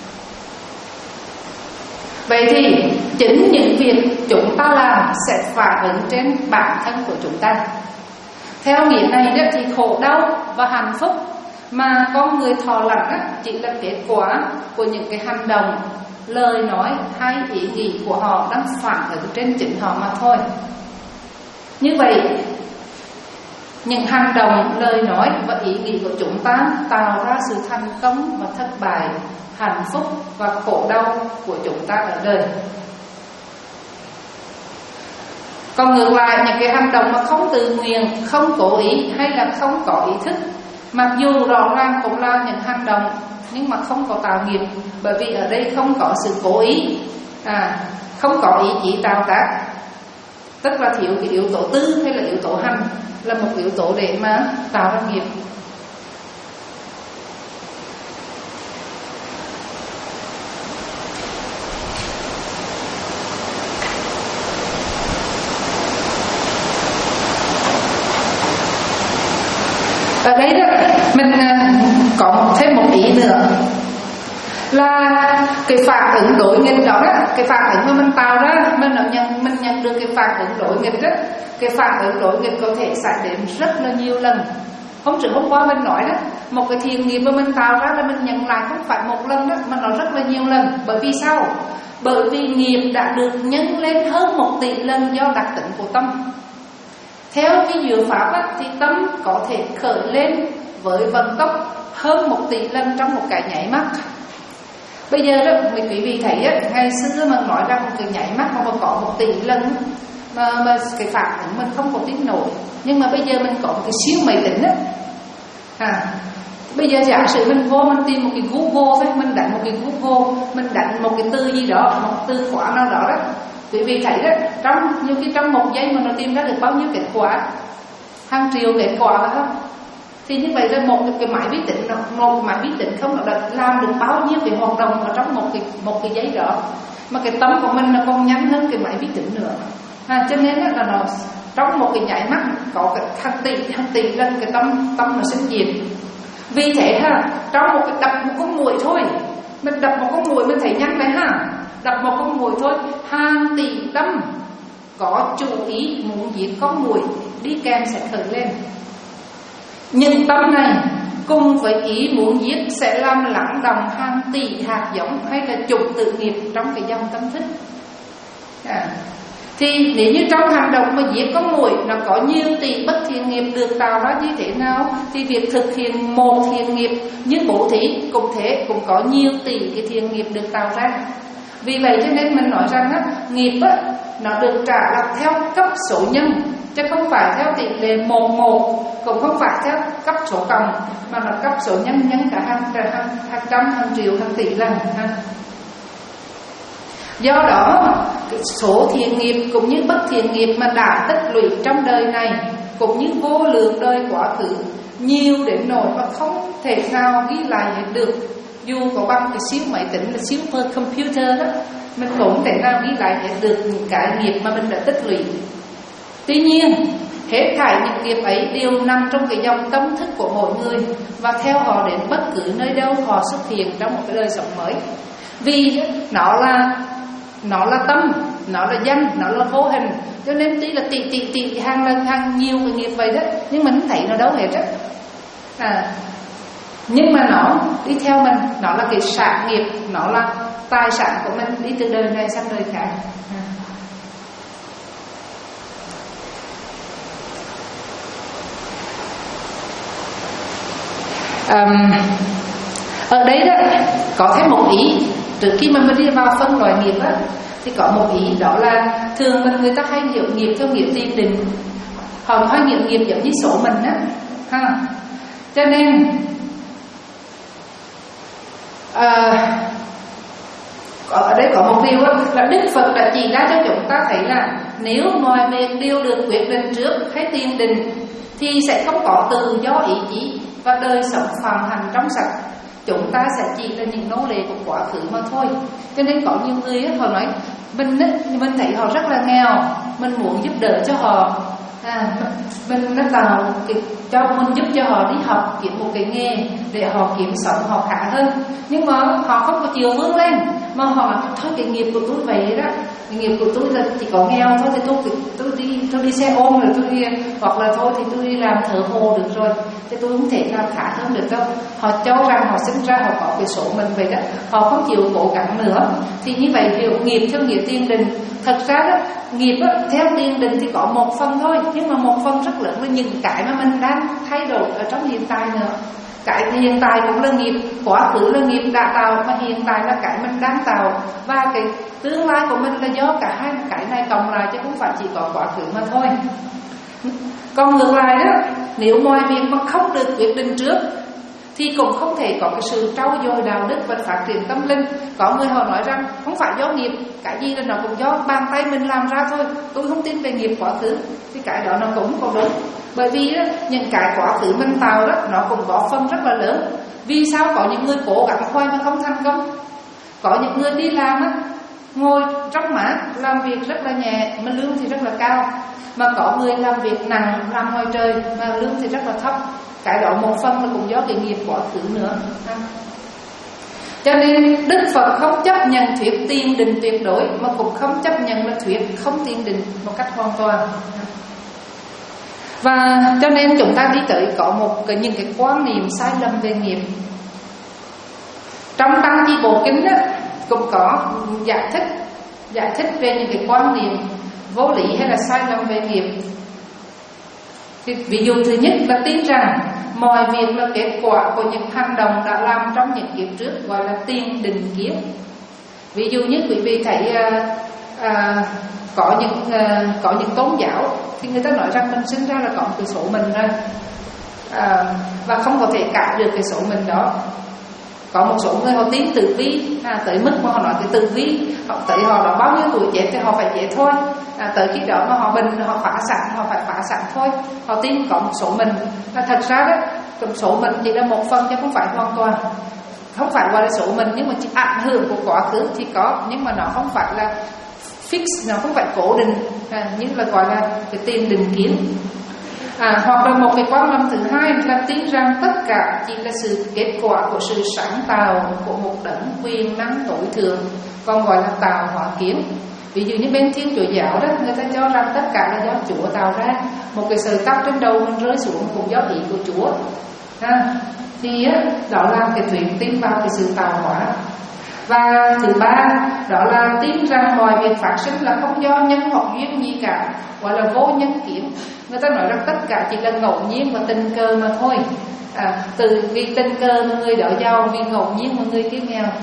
Vậy thì chính những việc chúng ta làm sẽ phản ứng trên bản thân của chúng ta. Theo nghĩa này đó, thì khổ đau và hạnh phúc mà con người thọ lặng á, chỉ là kết quả của những cái hành động, lời nói hay ý nghĩ của họ đang phản ứng trên chính họ mà thôi. Như vậy, những hành động, lời nói và ý nghĩ của chúng ta tạo ra sự thành công và thất bại, hạnh phúc và khổ đau của chúng ta ở đời. Còn ngược lại, những cái hành động mà không tự nguyện, không cố ý hay là không có ý thức, mặc dù rõ ràng cũng là những hành động nhưng mà không có tạo nghiệp, bởi vì ở đây không có sự cố ý, à, không có ý chí tạo tác, tức là thiếu cái yếu tố tư hay là yếu tố hành, là một yếu tố để mà tạo ra nghiệp. Ở đây đó, mình có thêm một ý nữa là cái phản ứng đối nghịch đó, đó cái phản ứng mà mình tạo ra, mình nhận mình nhận được cái phản ứng đối nghịch đó, cái phản ứng đối nghịch có thể xảy đến rất là nhiều lần. Hôm trước hôm qua mình nói đó, một cái thiện nghiệp mà mình tạo ra là mình nhận lại không phải một lần đó, mà nó rất là nhiều lần. Bởi vì sao? Bởi vì nghiệp đã được nhân lên hơn một tỷ lần do đặc tính của tâm. Theo cái diệu pháp á, thì tâm có thể khởi lên với vận tốc hơn một tỷ lần trong một cái nháy mắt. Bây giờ đó, mình quý vị thấy á, ngày xưa mà nói ra một cái nháy mắt mà có một tỷ lần mà, mà cái phản ứng mình không có tin nổi. Nhưng mà bây giờ mình có một cái siêu máy tính á, à, bây giờ giả sử mình vô mình tìm một cái Google thôi, mình đánh một cái Google, mình đánh một cái từ gì đó, một từ khóa nào đó đó, quý vị thấy đó, trong như cái trong một giây mà nó tìm ra được bao nhiêu kết quả, hàng triệu kết quả phải không? Thì như vậy là một cái máy vi tính, một cái máy vi tính không nó đã làm được bao nhiêu cái hoạt động ở trong một cái một cái giây đó, mà cái tâm của mình nó còn nhanh hơn cái máy vi tính nữa. À, cho nên là nó trong một cái nháy mắt có cái hàng tỷ hàng tỷ lần cái tâm tâm nó sinh diệt. Vì thế ha, trong một cái đập một con muỗi thôi, mình đập một con muỗi mình thấy nhanh đấy ha, đập một con muỗi thôi, hàng tỷ tâm có chủ ý muốn giết con muỗi đi kèm sẽ khởi lên. Nhưng tâm này cùng với ý muốn giết sẽ làm lắng động hàng tỷ hạt giống hay là chục tự nghiệp trong cái dòng tâm thức. À, thì nếu như trong hành động mà giết con muỗi nó có nhiều tỷ bất thiện nghiệp được tạo ra như thế nào, thì việc thực hiện một thiện nghiệp như bố thí cũng thế, cũng có nhiều tỷ cái thiện nghiệp được tạo ra. Vì vậy cho nên mình nói rằng á, nghiệp á, nó được trả là theo cấp số nhân, chứ không phải theo tỷ lệ một một, cũng không phải theo cấp số cộng, mà là cấp số nhân nhân cả hàng, hàng, hàng trăm, hàng triệu, hàng tỷ lần. Do đó cái số thiện nghiệp cũng như bất thiện nghiệp mà đã tích lũy trong đời này, cũng như vô lượng đời quá khứ, nhiều đến nỗi mà không thể nào ghi lại hết được. Dù có bằng cái siêu máy tính là super computer đó, mình cũng thể nào ghi lại hết được những cái nghiệp mà mình đã tích lũy. Tuy nhiên hết thảy những nghiệp ấy đều nằm trong cái dòng tâm thức của mỗi người, và theo họ đến bất cứ nơi đâu họ xuất hiện trong một cái đời sống mới. Vì nó là nó là tâm, nó là danh, nó là vô hình, cho nên tuy là tỷ tỷ tỷ hàng lần hàng nhiều cái nghiệp vậy đó, nhưng mình không thấy nó đâu hết á. À, nhưng mà nó đi theo mình, nó là cái sản nghiệp, nó là tài sản của mình đi từ đời này sang đời khác. Um, ở đây đó có thêm một ý trước khi mà mình đi vào phân loại nghiệp á, thì có một ý đó là thường mình người ta hay hiểu nghiệp theo nghĩa tiền định, họ hay hiểu nghiệp giống như số mình á, ha. Cho nên à, ở đây có một điều á, là Đức Phật đã chỉ ra cho chúng ta thấy là nếu mọi việc đều được quyết định trước hay tiền định thì sẽ không có tự do ý chí và đời sống phàm hành trong sạch. Chúng ta sẽ chỉ là những nô lệ của quá khứ mà thôi. Cho nên có nhiều người ấy, họ nói mình ấy, mình thấy họ rất là nghèo, mình muốn giúp đỡ cho họ, à, mình nó tạo cái, cho mình giúp cho họ đi học kiếm một cái nghề để họ kiếm sống họ khá hơn. Nhưng mà họ không có chiều vươn lên, mà họ nói thôi cái nghiệp của tôi vậy đó, cái nghiệp của tôi là chỉ có nghèo thôi, thì tôi tôi đi tôi đi xe ôm rồi tôi đi, hoặc là thôi thì tôi đi làm thợ hồ được rồi, chứ tôi không thể làm khá hơn được đâu. Họ cho rằng họ sinh ra họ có cái số mình vậy đó, họ không chịu cố gắng nữa. Thì như vậy hiểu nghiệp theo nghĩa tiền định. Thật ra đó, nghiệp đó, theo tiền định thì có một phần thôi, nhưng mà một phần rất lớn là những cái mà mình đang thay đổi ở trong hiện tại nữa. Cái hiện tại cũng là nghiệp, quá khứ là nghiệp đã tạo, mà hiện tại là cái mình đang tạo, và cái tương lai của mình là do cả hai cái này cộng lại, chứ không phải chỉ có quá khứ mà thôi. Còn ngược lại đó, nếu mọi việc mà không được quyết định trước thì cũng không thể có cái sự trau dồi đạo đức và phát triển tâm linh. Có người họ nói rằng không phải do nghiệp, cái gì là nó cũng do bàn tay mình làm ra thôi, tôi không tin về nghiệp quá khứ. Thì cái đó nó cũng không đúng. Bởi vì đó, những cái quá khứ mình tạo đó, nó cũng có phần rất là lớn. Vì sao có những người cố gắng khoai mà không thành công? Có những người đi làm á, ngồi trong mát, làm việc rất là nhẹ mà lương thì rất là cao. Mà có người làm việc nặng, làm ngoài trời mà lương thì rất là thấp. Cái đó một phần là cũng do cái nghiệp quá khứ nữa. Cho nên Đức Phật không chấp nhận thuyết tiền định tuyệt đối, mà cũng không chấp nhận là thuyết không tiền định một cách hoàn toàn. Và cho nên chúng ta đi tới có một cái những cái quan niệm sai lầm về nghiệp. Trong Tăng Chi Bộ Kinh đó, cũng có giải thích giải thích về những cái quan niệm vô lý hay là sai lầm về nghiệp. Thì ví dụ thứ nhất là tin rằng mọi việc là kết quả của những hành động đã làm trong những kiếp trước, gọi là tiền định kiếp. Ví dụ như quý vị thấy à, à, có những à, có những tôn giáo thì người ta nói rằng mình sinh ra là có một cái số mình rồi, à, và không có thể cãi được cái số mình đó. Có một số người họ tin tử vi, à, tới mức mà họ nói cái tử vi, họ tới họ đã bao nhiêu tuổi chết thì họ phải chết thôi, à, tới khi đó mà họ bệnh họ phá sản họ phải phá sản thôi. Họ tin có một số mình, à, thật ra đó trong số mình chỉ là một phần chứ không phải hoàn toàn, không phải gọi là số mình, nhưng mà chỉ ảnh hưởng của quá khứ thì có, nhưng mà nó không phải là fix, nó không phải cố định, à, như là gọi là cái tiền định kiến. À, hoặc là một cái quan niệm thứ hai là tin rằng tất cả chỉ là sự kết quả của sự sáng tạo của một đấng quyền năng tối thượng, còn gọi là tạo hóa kiến. Ví dụ như bên Thiên Chúa giáo đó, người ta cho rằng tất cả là do Chúa tạo ra, một cái sợi tóc trên đầu mình rơi xuống cũng do ý của Chúa. À, thì đó là cái thuyết tin vào cái sự tạo hóa. Và thứ ba đó là tin rằng mọi việc phát sinh là không do nhân hoặc duyên gì cả, gọi là vô nhân kiến. Người ta nói rằng tất cả chỉ là ngẫu nhiên và tình cờ mà thôi. À, từ vì tình cờ mà người đó giàu, vì ngẫu nhiên mà người kia nghèo.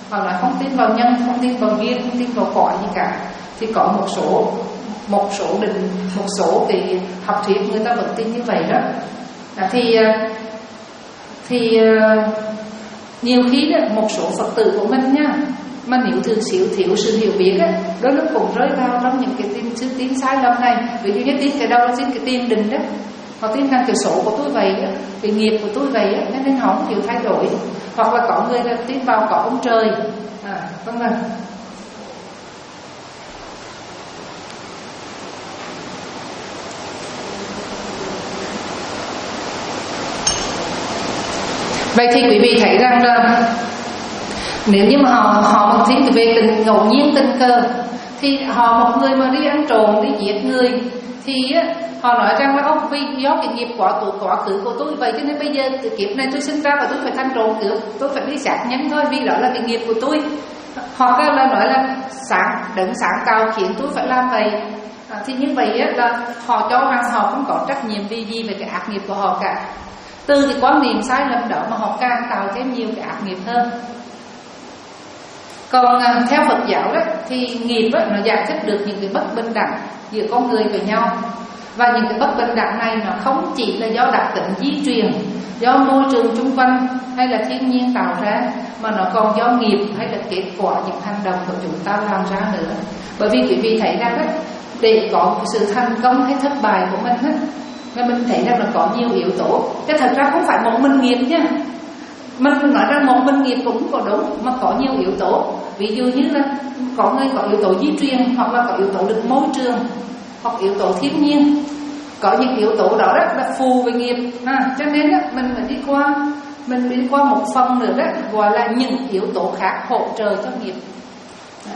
Họ nói không tin vào nhân, không tin vào duyên, không tin vào quả gì cả. Thì có một số một số định một số cái học thuyết người ta vẫn tin như vậy đó. À, thì thì nhiều khi đó, một số Phật tử của mình nha, mà nếu thường xíu thiếu sự hiểu biết á, đôi lúc cũng rơi vào trong những cái tin sự tin sai lầm này. Ví dụ như tin cái đâu là tin cái tiền định đó, họ tin rằng cái số của tôi vậy á, cái nghiệp của tôi vậy á, nên họ không chịu thay đổi. Hoặc là có người là tin vào có ông trời. À, vâng vâng. Vậy thì quý vị thấy rằng là nếu như mà họ họ một thiên về tình ngẫu nhiên tình cờ, thì họ một người mà đi ăn trộm, đi giết người, thì họ nói rằng là ông vì do cái nghiệp quá tuổi quá khứ của tôi vậy cho nên bây giờ từ kiếp này tôi sinh ra và tôi phải thành trộm cướp, tôi phải đi sát nhân thôi vì đó là cái nghiệp của tôi. Hoặc là nói là sáng đấng sáng cao khiến tôi phải làm vậy. À, thì như vậy á, là họ cho rằng họ không có trách nhiệm vì gì về cái ác nghiệp của họ cả. Từ cái quan niệm sai lầm đó mà họ càng tạo thêm nhiều cái ác nghiệp hơn. Còn à, theo Phật giáo đó, thì nghiệp đó, nó giải thích được những cái bất bình đẳng giữa con người với nhau. Và những cái bất bình đẳng này nó không chỉ là do đặc tính di truyền, do môi trường xung quanh hay là thiên nhiên tạo ra, mà nó còn do nghiệp hay là kết quả những hành động của chúng ta làm ra nữa. Bởi vì quý vị thấy rằng đó, để có sự thành công hay thất bại của mình đó, mà mình thấy rằng là có nhiều yếu tố. Cái thật ra không phải một mình nghiệp nha. Mình nói rằng một mình nghiệp cũng có đúng, mà có nhiều yếu tố. Ví dụ như là có người có yếu tố di truyền, hoặc là có yếu tố được môi trường, hoặc yếu tố thiên nhiên. Có những yếu tố đó rất là phù với nghiệp. À, cho nên đó, mình phải đi qua mình đi qua một phần nữa đó, gọi là những yếu tố khác hỗ trợ cho nghiệp. À.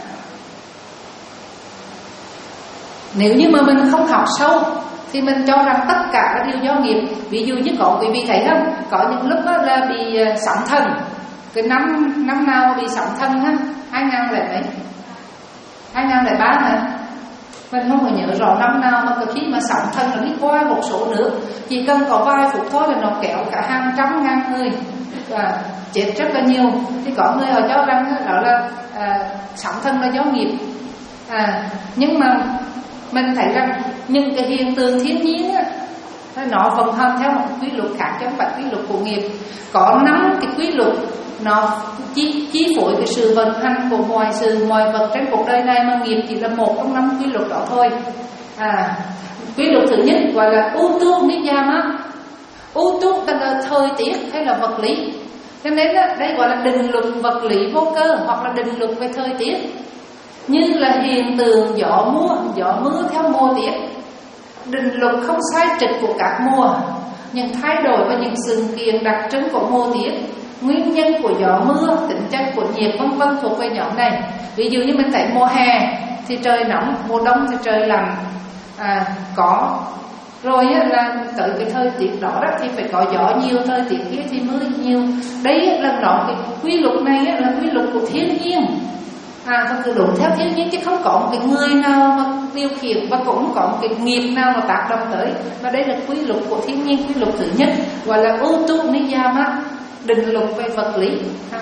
Nếu như mà mình không học sâu thì mình cho rằng tất cả đều do nghiệp. Ví dụ như có quý vị thấy không, có những lúc đó là bị sóng thần. Cái năm năm nào bị sóng thần ha, hai ngàn lẻ mấy, hai ngàn lẻ ba hả? Mình không có nhớ rõ năm nào, mà khi mà sóng thần nó đi qua một số nước, chỉ cần có vài phút thôi là nó kéo cả hàng trăm ngàn người và chết rất là nhiều. Thì có người họ cho rằng đó là à, sóng thần là do nghiệp. À, nhưng mà mình thấy rằng những cái hiện tượng thiên nhiên á, nó vận hành theo một quy luật khác chứ không phải quy luật của nghiệp. Có năm cái quy luật nó chi, chi phối cái sự vận hành của mọi sự mọi vật trên cuộc đời này, mà nghiệp chỉ là một trong năm quy luật đó thôi. À, quy luật thứ nhất gọi là utu niyama. Utu tức là thời tiết hay là vật lý, cho nên đó, đây gọi là định luật vật lý vô cơ, hoặc là định luật về thời tiết. Như là hiện tượng gió mưa, gió mưa theo mùa tiết, định luật không sai trịch của các mùa, những thay đổi và những sự kiện đặc trưng của mùa tiết, nguyên nhân của gió mưa, tính chất của nhiệt vân vân thuộc về nhóm này. Ví dụ như mình thấy mùa hè thì trời nóng, mùa đông thì trời lạnh. À, có rồi là tới cái thời tiết đó, đó thì phải có gió nhiều, thời tiết kia thì mưa nhiều. Đấy là nó cái quy luật này là quy luật của thiên nhiên. À, và cứ đúng theo thiên nhiên chứ không có một cái người nào mà điều khiển, và cũng không có một cái nghiệp nào mà tác động tới. Và đây là quy luật của thiên nhiên. Quy luật thứ nhất gọi là utu niyama, định luật về vật lý. Ha.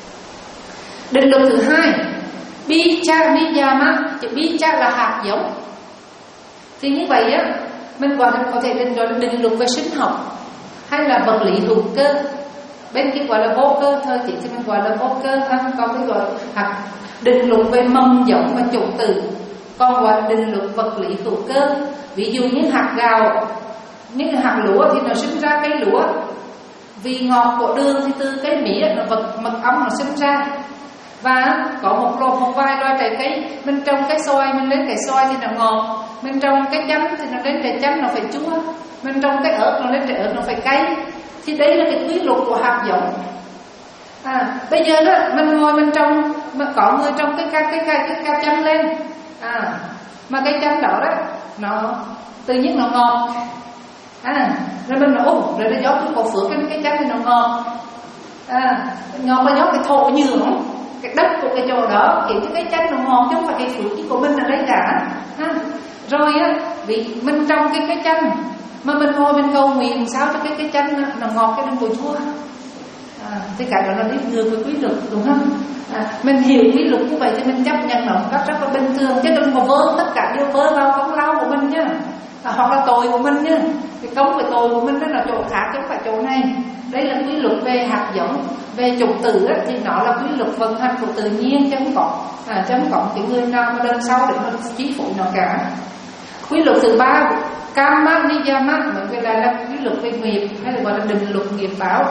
Định luật thứ hai bicha niyama, chữ bicha là hạt giống. Thì như vậy á, mình gọi là, có thể định gọi là định luật về sinh học hay là vật lý hữu cơ. Bên kia gọi là vô cơ, thời tiết thì mình gọi là vô cơ. Ha. Còn cái gọi hạt định luật về mầm giống và chủng tử, còn gọi là định luật vật lý hữu cơ. Ví dụ như hạt gạo, những hạt lúa thì nó sinh ra cây lúa, vì ngọt của đường thì từ cây mía nó vật mật ong nó sinh ra. Và có một loạt một vài loài trái cây, mình trồng cái xoài, mình lên cái xoài thì nó ngọt, mình trồng cái chanh thì nó lên cái chanh nó phải chua, mình trồng cái ớt nó lên cái ớt nó phải cay. Thì đây là cái quy luật của hạt giống. À, bây giờ đó mình ngồi mình trồng, mà có người trồng cái cái cái cái cái, cái chanh lên, à, mà cái chanh đó đó nó tự nhiên nó ngọt. À, rồi mình nói ồ, rồi nó gió tôi có phước cái cái chanh thì nó ngọt. À, ngọt là do cái thổ nhưỡng, cái đất của cái chỗ đó khiến cho cái chanh nó ngọt, chứ không phải cái phước của mình ở đây cả. À, rồi á, vì mình trồng cái cái chanh mà mình ngồi mình cầu nguyện sao cho cái cái chanh nó ngọt, cái đừng có chua. à, thì cái đó là đi ngược với quy luật, đúng không? À, mình hiểu quy luật như vậy thì mình chấp nhận nó một cách rất là bình thường, chứ đừng có vơ tất cả đều vơ vào công lao của mình nhá, à, hoặc là tội của mình nhá. Cái công với tội của mình đó là chỗ khác chứ không phải chỗ này. Đây là quy luật về hạt giống, về chủng tử á, thì nó là quy luật vận hành của tự nhiên, chứ không có à, chứ không có cái người nào mà đơn sau để nó chi phối nó cả. Quy luật thứ ba, karma niyama, mình gọi là, là quy luật về nghiệp, hay là gọi là định luật nghiệp báo.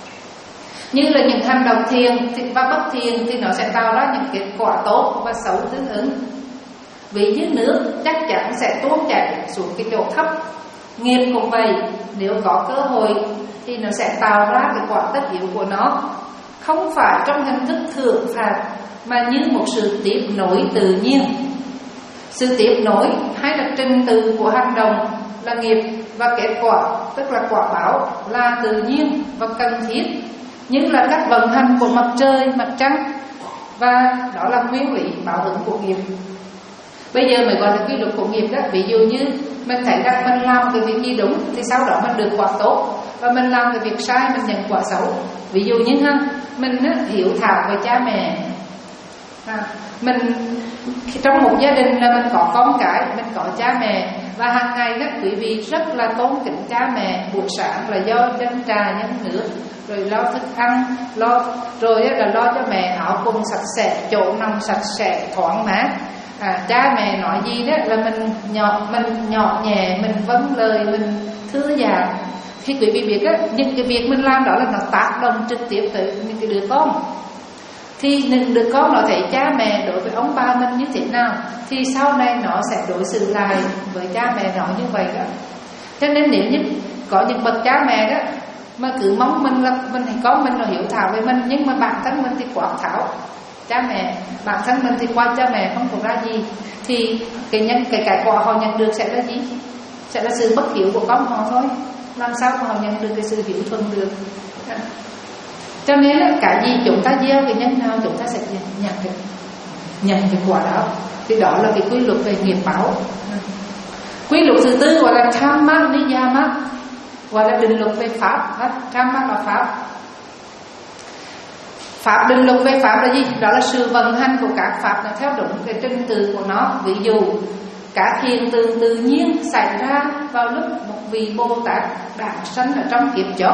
Như là những hành động thiền và bất thiền thì nó sẽ tạo ra những kết quả tốt và xấu tương ứng. Vì như nước chắc chắn sẽ tuôn chảy xuống cái chỗ thấp. Nghiệp cũng vậy, nếu có cơ hội thì nó sẽ tạo ra cái quả tất yếu của nó, không phải trong hình thức thưởng phạt mà như một sự tiếp nối tự nhiên. Sự tiếp nối hay là trình tự của hành động là nghiệp, và kết quả tức là quả báo là tự nhiên và cần thiết, như là cách vận hành của mặt trời, mặt trăng, và đó là nguyên lý báo ứng của nghiệp. Bây giờ mới gọi là quy luật của nghiệp đó. Ví dụ như mình thấy rằng mình làm cái việc gì đúng thì sau đó mình được quả tốt, và mình làm cái việc sai mình nhận quả xấu. Ví dụ như ha, mình hiếu thảo với cha mẹ, à, mình trong một gia đình là mình có con cái, mình có cha mẹ, và hàng ngày đó quý vị rất là tôn kính cha mẹ. Buổi sáng là do dân trà nhân nước, rồi lo thức ăn, lo rồi là lo cho mẹ áo quần sạch sẽ, chỗ nằm sạch sẽ, thoáng mát. À, cha mẹ nói gì đó là mình nhỏ mình nhỏ nhẹ, mình vâng lời, mình thư giãn. Thì quý vị biết á, những cái việc mình làm đó là nó tác động trực tiếp tới những cái đứa con. Thì những đứa con nó thấy cha mẹ đối với ông bà mình như thế nào thì sau này nó sẽ đối xử lại với cha mẹ nó như vậy đó. Cho nên nếu như có những bậc cha mẹ đó mà cứ mong mình là mình thì con mình nó hiếu thảo với mình, nhưng mà bản thân mình thì quát tháo cha mẹ, bản thân mình thì qua cha mẹ không có ra gì, thì cái nhân cái cái quả họ nhận được sẽ là gì? Sẽ là sự bất hiếu của con họ thôi. Làm sao mà họ nhận được cái sự hiếu thuận được? Cho nên là cái gì chúng ta gieo cái nhân nào chúng ta sẽ nhận được nhận cái quả đó. Thì đó là cái quy luật về nghiệp báo. Quy luật thứ tư gọi là karma niyama, gọi là định luật về pháp. Karma là pháp. Pháp định luật về pháp là gì? Đó là sự vận hành của các pháp nó theo đúng cái trình tự của nó. Ví dụ các hiện tượng tự nhiên xảy ra vào lúc một vị Bồ Tát đản sanh ở trong kiếp trước.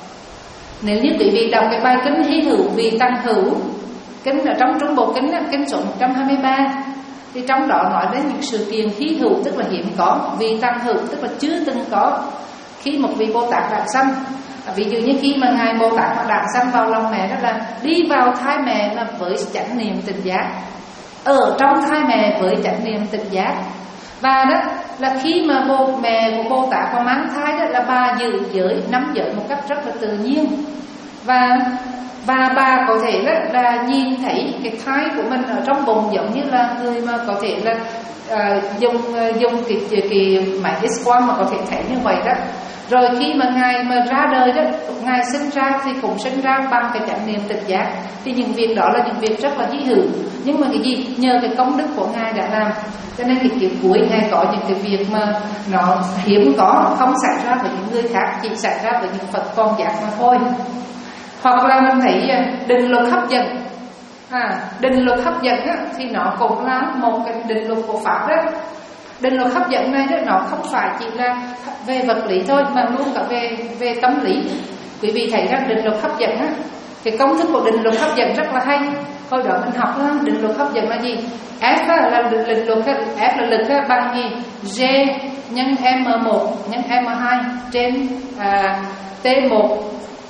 Nếu như quý vị đọc cái bài kinh Hy Hữu Vị Tăng Hữu, kinh ở trong Trung Bộ Kinh, kinh số một trăm hai mươi ba, thì trong đó nói đến những sự kiện hy hữu, tức là hiếm có, vị Tăng Hữu tức là chưa từng có khi một vị Bồ Tát đản sanh. Ví dụ như khi mà ngài Bồ Tát mà đản sanh vào lòng mẹ, đó là đi vào thai mẹ mà với chánh niệm tỉnh giác, ở trong thai mẹ với chánh niệm tỉnh giác. Và đó là khi mà bố mẹ của Bồ Tát còn mang thai, đó là bà giữ giới, nắm giới một cách rất là tự nhiên, và và bà có thể là, là nhìn thấy cái thai của mình ở trong bụng giống như là người mà có thể là uh, dùng uh, dùng cái, cái, cái máy X-quang mà có thể thấy như vậy đó. Rồi khi mà ngài mà ra đời đó, ngài sinh ra thì cũng sinh ra bằng cái chánh niệm tỉnh giác. Thì những việc đó là những việc rất là hy hữu, nhưng mà cái gì nhờ cái công đức của ngài đã làm, cho nên cái kiếp cuối ngài có những cái việc mà nó hiếm có, không xảy ra với những người khác, chỉ xảy ra với những Phật con giác mà thôi. Hoặc là mình thấy định luật hấp dẫn. À, định luật hấp dẫn á, thì nó cũng là một cái định luật của Pháp đó. Định luật hấp dẫn này đó, nó không phải chỉ là về vật lý thôi, mà luôn cả về về tâm lý. Quý vị thấy rằng định luật hấp dẫn á, cái công thức của định luật hấp dẫn rất là hay. Hồi đó mình học đó, định luật hấp dẫn là gì? F là định luật, F là lực bằng gì? G nhân M một nhân M hai trên à, T một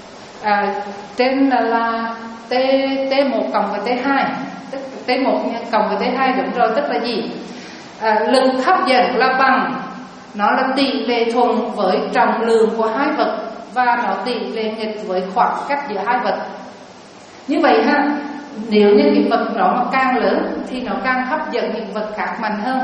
à, trên là, là T, T một cộng với T hai, tức T một cộng với T hai, đúng rồi, tức là gì? À, lực hấp dẫn là bằng, nó là tỷ lệ thuận với trọng lượng của hai vật, và nó tỷ lệ nghịch với khoảng cách giữa hai vật. Như vậy ha, nếu như cái vật đó nó càng lớn thì nó càng hấp dẫn những vật khác mạnh hơn.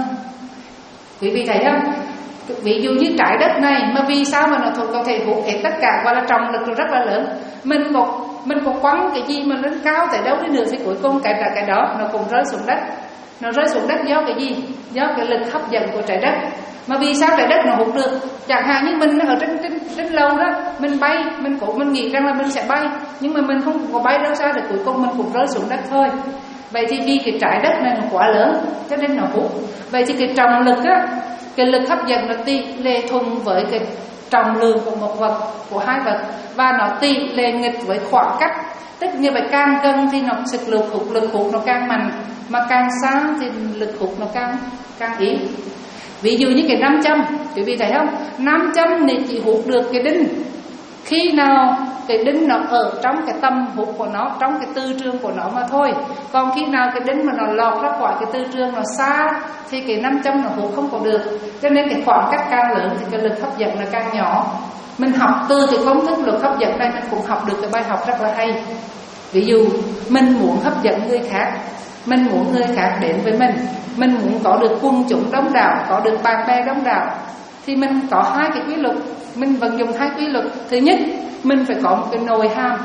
Quý vị thấy không? Ví dụ như trái đất này, mà vì sao mà nó thuộc có thể hút hết tất cả, gọi là trọng lực rất là lớn. Mình có mình có quăng cái gì mà lên cao tới đâu đi nữa thì cuối cùng cái cái đó nó cũng rơi xuống đất. Nó rơi xuống đất do cái gì? Do cái lực hấp dẫn của trái đất. Mà vì sao trái đất nó hút được? Chẳng hạn như mình ở trên trên trên lầu đó, mình bay, mình cũng mình nghĩ rằng là mình sẽ bay, nhưng mà mình không có bay đâu xa được, cuối cùng mình cũng rơi xuống đất thôi. Vậy thì vì cái trái đất này nó quá lớn cho nên nó hút. Vậy thì cái trọng lực á, cái lực hấp dẫn nó tỷ lệ thuận với cái trọng lượng của một vật, của hai vật, và nó tỷ lệ nghịch với khoảng cách. Tức như vậy, càng gần thì nó sức lực hút lực hút nó càng mạnh, mà càng xa thì lực hút nó càng càng yếu. Ví dụ như cái nam châm, quý vị thấy không? Nam châm này chỉ hút được cái đinh khi nào cái đinh nó ở trong cái tầm hút của nó, trong cái tư trường của nó mà thôi. Còn khi nào cái đinh mà nó lọt ra khỏi cái tư trường, nó xa, thì cái nam châm nó hút không có được. Cho nên cái khoảng cách càng lớn thì cái lực hấp dẫn nó càng nhỏ. Mình học từ cái công thức lực hấp dẫn này, mình cũng học được cái bài học rất là hay. Ví dụ mình muốn hấp dẫn người khác, mình muốn người khác đến với mình, mình muốn có được quân chúng đông đảo, có được bạn bè đông đảo, thì mình có hai cái quy luật. Mình vận dụng hai quy luật. Thứ nhất, mình phải có một cái nội hàm.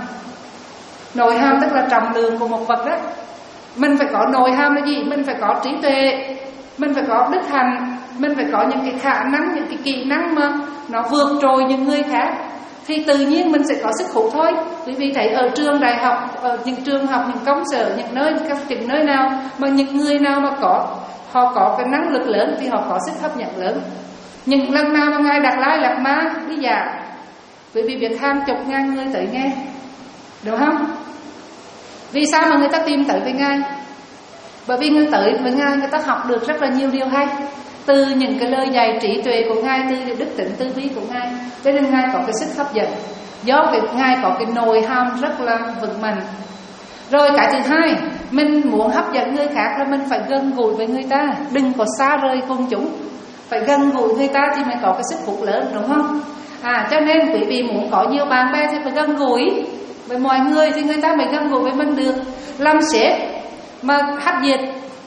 Nội hàm tức là trọng lượng của một vật đó. Mình phải có nội hàm là gì? Mình phải có trí tuệ, mình phải có đức hạnh, mình phải có những cái khả năng, những cái kỹ năng mà nó vượt trội những người khác, thì tự nhiên mình sẽ có sức hút thôi. Quý vị thấy ở trường đại học, ở những trường học, những công sở, những nơi, các những nơi nào mà những người nào mà có họ có cái năng lực lớn thì họ có sức hấp dẫn lớn. Nhưng lần nào mà Ngài Đạt Lai Lạt Ma đi giảng, quý vị biết hàng chục ngàn người tới nghe, đúng không? Vì sao mà người ta tìm tới với Ngài? Bởi vì người tới với Ngài, người ta học được rất là nhiều điều hay từ những cái lời dạy trí tuệ của Ngài, từ đức tính tư vi của Ngài. Cho nên Ngài có cái sức hấp dẫn, do cái Ngài có cái nội hàm rất là vững mạnh. Rồi cái thứ hai, mình muốn hấp dẫn người khác là mình phải gần gũi với người ta, đừng có xa rời công chúng, phải gần gũi người ta thì mới có cái sức hút lớn, đúng không? À, cho nên quý vị muốn có nhiều bạn bè thì phải gần gũi với mọi người thì người ta mới gần gũi với mình được. Làm sếp mà hấp diệt,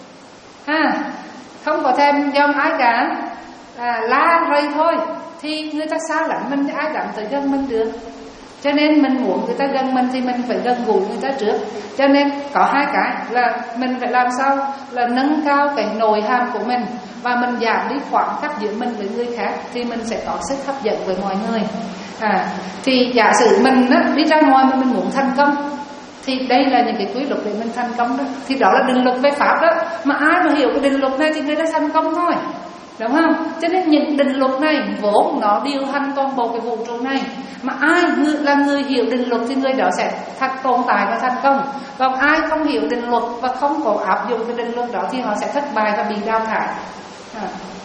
à, không có thèm dòng ai cả, à, la rầy thôi, thì người ta xa lạnh mình, ai dám tới gần mình được. Cho nên mình muốn người ta gần mình thì mình phải gần gũi người ta trước. Cho nên có hai cái là mình phải làm sao là nâng cao cái nội hàm của mình, và mình giảm đi khoảng cách giữa mình với người khác, thì mình sẽ có sức hấp dẫn với mọi người. À, thì giả sử mình á, đi ra ngoài mà mình muốn thành công, thì đây là những cái quy luật để mình thành công đó. Thì đó là định luật về pháp đó. Mà ai mà hiểu cái định luật này thì người ta thành công thôi, đúng không? Cho nên những định luật này vốn nó điều hành toàn bộ cái vũ trụ này. Mà ai người, là người hiểu định luật thì người đó sẽ thật tồn tại và thành công. Còn ai không hiểu định luật và không có áp dụng cái định luật đó thì họ sẽ thất bại và bị đào thải. À.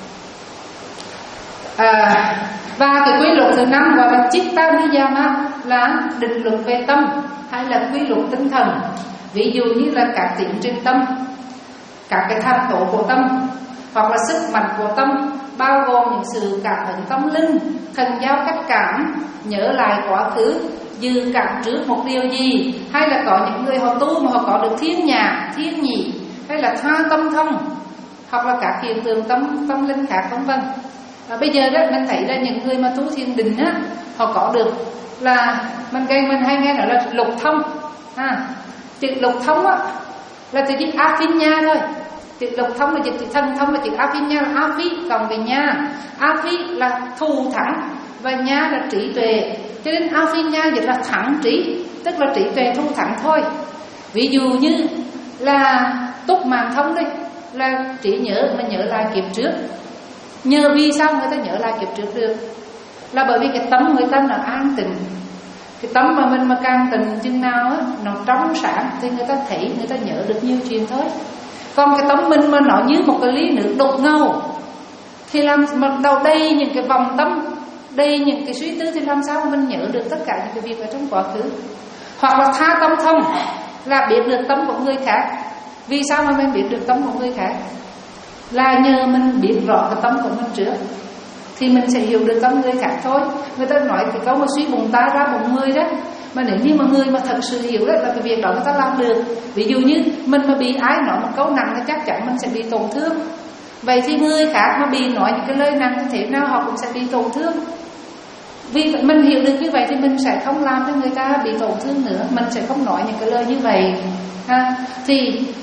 À, và cái quy luật thứ năm gọi là Chitta Niyama, là định luật về tâm hay là quy luật tinh thần. Ví dụ như là các tiến trình tâm, các cái thành tố của tâm, hoặc là sức mạnh của tâm, bao gồm những sự cảm hứng tâm linh, thần giao cách cảm, nhớ lại quá khứ, dự cảm trước một điều gì, hay là có những người họ tu mà họ có được thiên nhãn, thiên nhị, hay là tha tâm thông, hoặc là các hiện tượng tâm tâm linh khác, vân vân. À, bây giờ đó mình thấy là những người mà tu thiền định á, họ có được là mình gây mình hay nghe nói là lục thông. À, chữ lục thông á là từ chữ Apinya thôi. Chữ lục thông là chữ thân thông, là chữ Apinya là Api cộng với nha. Api là thù thắng và nha là trí tuệ. Cho nên Apinya dịch là thắng trí, tức là trí tuệ thù thắng thôi. Ví dụ như là túc mạng thông đây, là trí nhớ mà nhớ lại kiếp trước. Nhờ vì sao người ta nhớ lại kiếp trước được? Là bởi vì cái tâm người ta là an tịnh. Cái tâm mà mình mà càng tịnh chừng nào á, nó trong sáng thì người ta thấy, người ta nhớ được nhiều chuyện thôi. Còn cái tâm mình mà nó như một cái ly nước đục ngầu thì làm mà đầu đây những cái vòng tâm, đây những cái suy tư, thì làm sao mà mình nhớ được tất cả những cái việc ở trong quá khứ. Hoặc là tha tâm thông, là biết được tâm của người khác. Vì sao mà mình biết được tâm của người khác? Là nhờ mình biết rõ cái tâm của mình trước, thì mình sẽ hiểu được tâm người khác thôi. Người ta nói cái câu mà suy bụng ta ra bụng người đó, mà nếu như mà người mà thật sự hiểu đó là cái việc đó người ta làm được. Ví dụ như mình mà bị ai nói một câu nặng thì chắc chắn mình sẽ bị tổn thương. Vậy thì người khác mà bị nói những cái lời nặng thì thế nào họ cũng sẽ bị tổn thương. Vì mình hiểu được như vậy thì mình sẽ không làm cho người ta bị tổn thương nữa, mình sẽ không nói những cái lời như vậy. Ha? Thì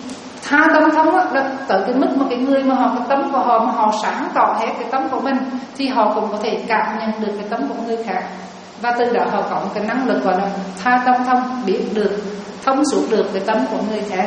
tha tâm thông á, là tới cái mức mà cái người mà họ cái tấm của họ mà họ sáng tỏ hết cái tấm của mình thì họ cũng có thể cảm nhận được cái tấm của người khác, và từ đó họ có một cái năng lực gọi là tha tâm thông, biết được thông suốt được cái tấm của người khác.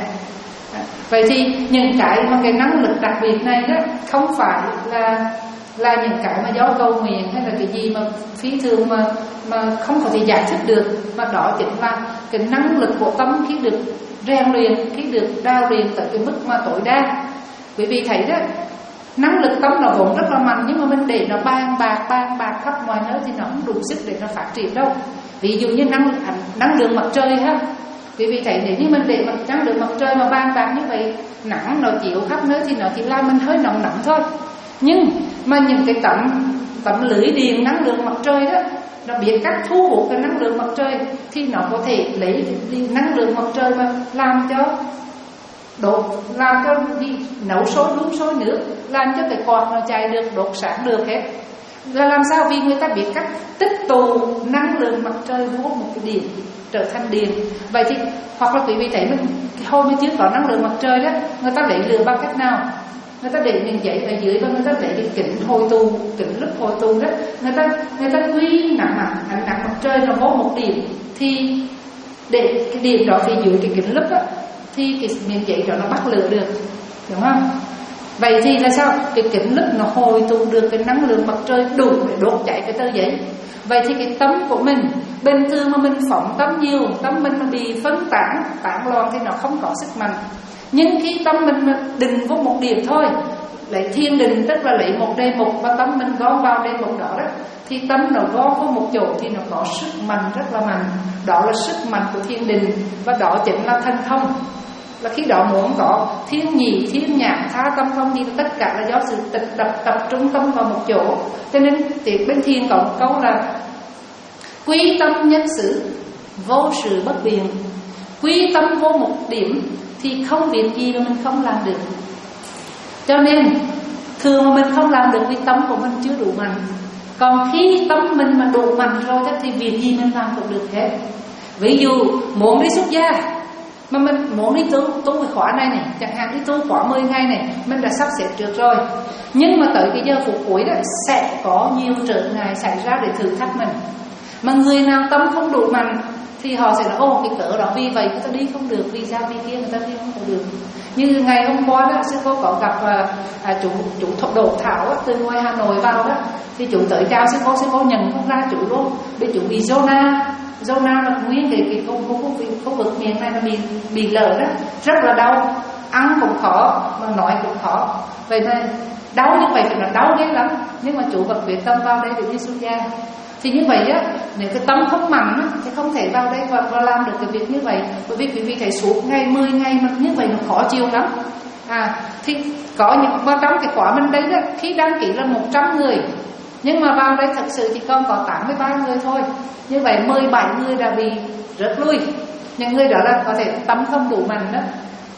Vậy thì những cái mà cái năng lực đặc biệt này đó không phải là là những cái mà do cầu nguyện hay là cái gì mà phi thường mà mà không có thể giải thích được, mà đó chính là cái năng lực của tâm khi được rèn luyện, khi được đào luyện tới cái mức mà tối đa. Quý vị thấy đó, năng lực tâm nó vốn rất là mạnh, nhưng mà mình để nó bàn bạc bàn bạc khắp mọi nơi thì nó không đủ sức để nó phát triển đâu. Ví dụ như năng năng lượng mặt trời ha, quý vị thấy nếu như mình để mặt năng lượng mặt trời mà bàn bạc như vậy, nắng nó chiếu khắp nơi thì nó chỉ làm mình hơi nóng nóng thôi. Nhưng mà những cái tấm tấm lưới điện năng lượng mặt trời đó, nó biết cách thu hút cái năng lượng mặt trời thì nó có thể lấy cái năng lượng mặt trời mà làm cho đốt, làm cho đi nấu sôi đun sôi nước, làm cho cái quạt nó chạy được, đốt sáng được hết. Là làm sao? Vì người ta biết cách tích tụ năng lượng mặt trời vô một cái điện trở thành điện. Vậy thì hoặc là quý vị thấy mình hồi mới chưa có năng lượng mặt trời đó, người ta lấy lửa bằng cách nào? Người ta để miếng giấy ở dưới và người ta để cái kính hồi tụ, kính lúp hồi tụ đó, người ta người ta quy nặng mặt ánh nắng mặt trời nó vô một điểm, thì để cái điểm đó thì dưới cái kính lúp đó thì cái miếng giấy đó nó bắt lửa được, đúng không? Vậy thì là sao? Cái kính lúp nó hồi tụ được cái năng lượng mặt trời đủ để đốt cháy cái tờ giấy. Vậy thì cái tấm của mình bình thường mà mình phóng tâm nhiều, tâm mình mà bị phân tán, tán loạn thì nó không có sức mạnh. Nhưng khi tâm mình định vô một điểm thôi, lấy thiên định tức là lấy một đề mục và tâm mình gom vào đề mục đó đó, thì tâm nó gom vô một chỗ thì nó có sức mạnh rất là mạnh. Đó là sức mạnh của thiên định, và đó chính là thần thông. Là khi đó muốn có thiên nhị, thiên nhãn, tha tâm thông thì tất cả là do sự tập tập tập trung tâm vào một chỗ. Cho nên tiếng bên thiền có một câu là quy tâm nhân sự, vô sự bất biện. Quy tâm vô một điểm thì không việc gì mà mình không làm được. Cho nên thường mà mình không làm được vì tâm của mình chưa đủ mạnh. Còn khi tâm mình mà đủ mạnh rồi thì việc gì mình làm cũng được hết. Ví dụ muốn đi xuất gia, mà mình muốn đi tu tu cái khóa này này, chẳng hạn đi tu khóa mười ngày này, mình đã sắp xếp được rồi. Nhưng mà tới cái giờ phút cuối đó sẽ có nhiều trở ngại xảy ra để thử thách mình. Mà người nào tâm không đủ mạnh thì họ sẽ nói ô cái cỡ đó vì vậy người ta đi không được, vì sao vì kia người ta đi không được. Như ngày hôm qua đó, sư cô có gặp à, à, chủ chủ thọ Đỗ Thảo á, từ ngoài Hà Nội vào đó, thì chủ tới chào sư cô, sư cô nhận không ra chủ luôn, bị chủ bị zona, zona là nguyên cái cái khu khu khu vực miền này là bị bị lở đó, rất là đau, ăn cũng khó mà nói cũng khó. Vậy mà đau như vậy thì nó đau ghê lắm, nhưng mà chủ vật quyết tâm vào đây để đi xuất gia. Thì như vậy á, nếu cái tâm không mạnh á, thì không thể vào đây và, và làm được cái việc như vậy. Bởi vì quý vị thấy suốt ngày mười ngày mà như vậy nó khó chịu lắm. À, thì có những vào trong cái khóa mình đấy đó, khi đăng ký là một trăm người, nhưng mà vào đây thật sự chỉ còn có tám mươi ba người thôi. Như vậy mười bảy người đã bị rớt lui. Những người đó là có thể tâm không đủ mạnh đó.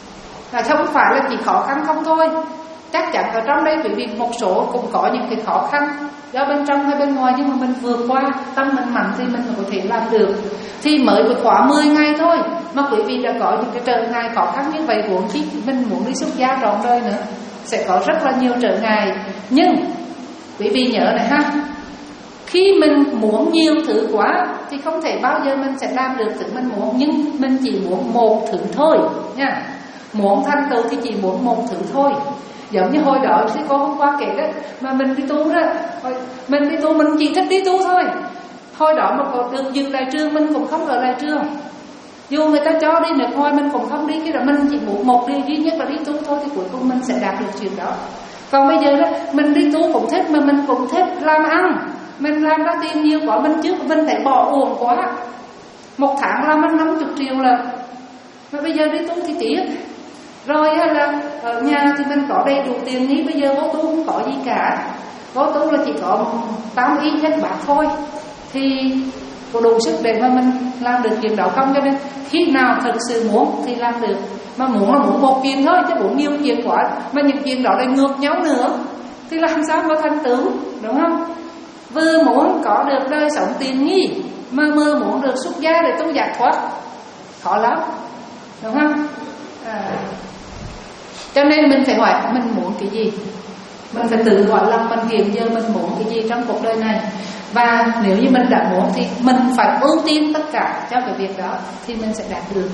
À, không phải là chỉ khó khăn không thôi. Chắc chắn ở trong đây quý vị một số cũng có những cái khó khăn do bên trong hay bên ngoài, nhưng mà mình vượt qua, tâm mình mạnh thì mình có thể làm được. Thì mới có khóa mười ngày thôi mà quý vị đã có những cái trở ngại khó khăn như vậy, huống chi mình muốn đi xuất gia trọn đời nữa, sẽ có rất là nhiều trở ngại. Nhưng quý vị nhớ này ha, khi mình muốn nhiều thứ quá thì không thể bao giờ mình sẽ làm được thứ mình muốn, nhưng mình chỉ muốn một thứ thôi nha. Muốn thành tựu thì chỉ muốn một thứ thôi. Giống như hồi đó thì cô hôm qua kể đấy, mà mình đi tu đó, mình đi tu mình chỉ thích đi tu thôi. Hồi đó mà còn được dừng lại trường mình cũng không ở lại trường, dù người ta cho đi nước ngoài mình cũng không đi. Cái đó mình chỉ muốn một điều duy nhất là đi tu thôi, thì cuối cùng mình sẽ đạt được chuyện đó. Còn bây giờ đó mình đi tu cũng thích, mà mình cũng thích làm ăn, mình làm ra tiền nhiều quá, mình trước mình phải bỏ uổng quá, một tháng làm ăn năm mươi triệu là, mà bây giờ đi tu thì tiếc. Rồi là ở nhà thì mình có đầy đủ tiền ní, bây giờ vô tu không có gì cả. Vô tu là chỉ có tám ý nhất bạc thôi, thì có đủ sức để mà mình làm được chuyện đó không? Cho nên khi nào thật sự muốn thì làm được. Mà muốn là muốn một chuyện thôi, chứ muốn nhiều chuyện quá, mà những chuyện đó lại ngược nhau nữa, thì làm sao mà thành tựu, đúng không? Vừa muốn có được đời sống tiền nghi, mà mơ muốn được xuất gia để tu giải thoát, khó lắm, đúng không? À, Cho nên mình phải hỏi mình muốn cái gì, mình phải tự hỏi lòng mình hiện giờ mình muốn cái gì trong cuộc đời này. Và nếu như mình đã muốn thì mình phải ưu tiên tất cả cho cái việc đó thì mình sẽ đạt được.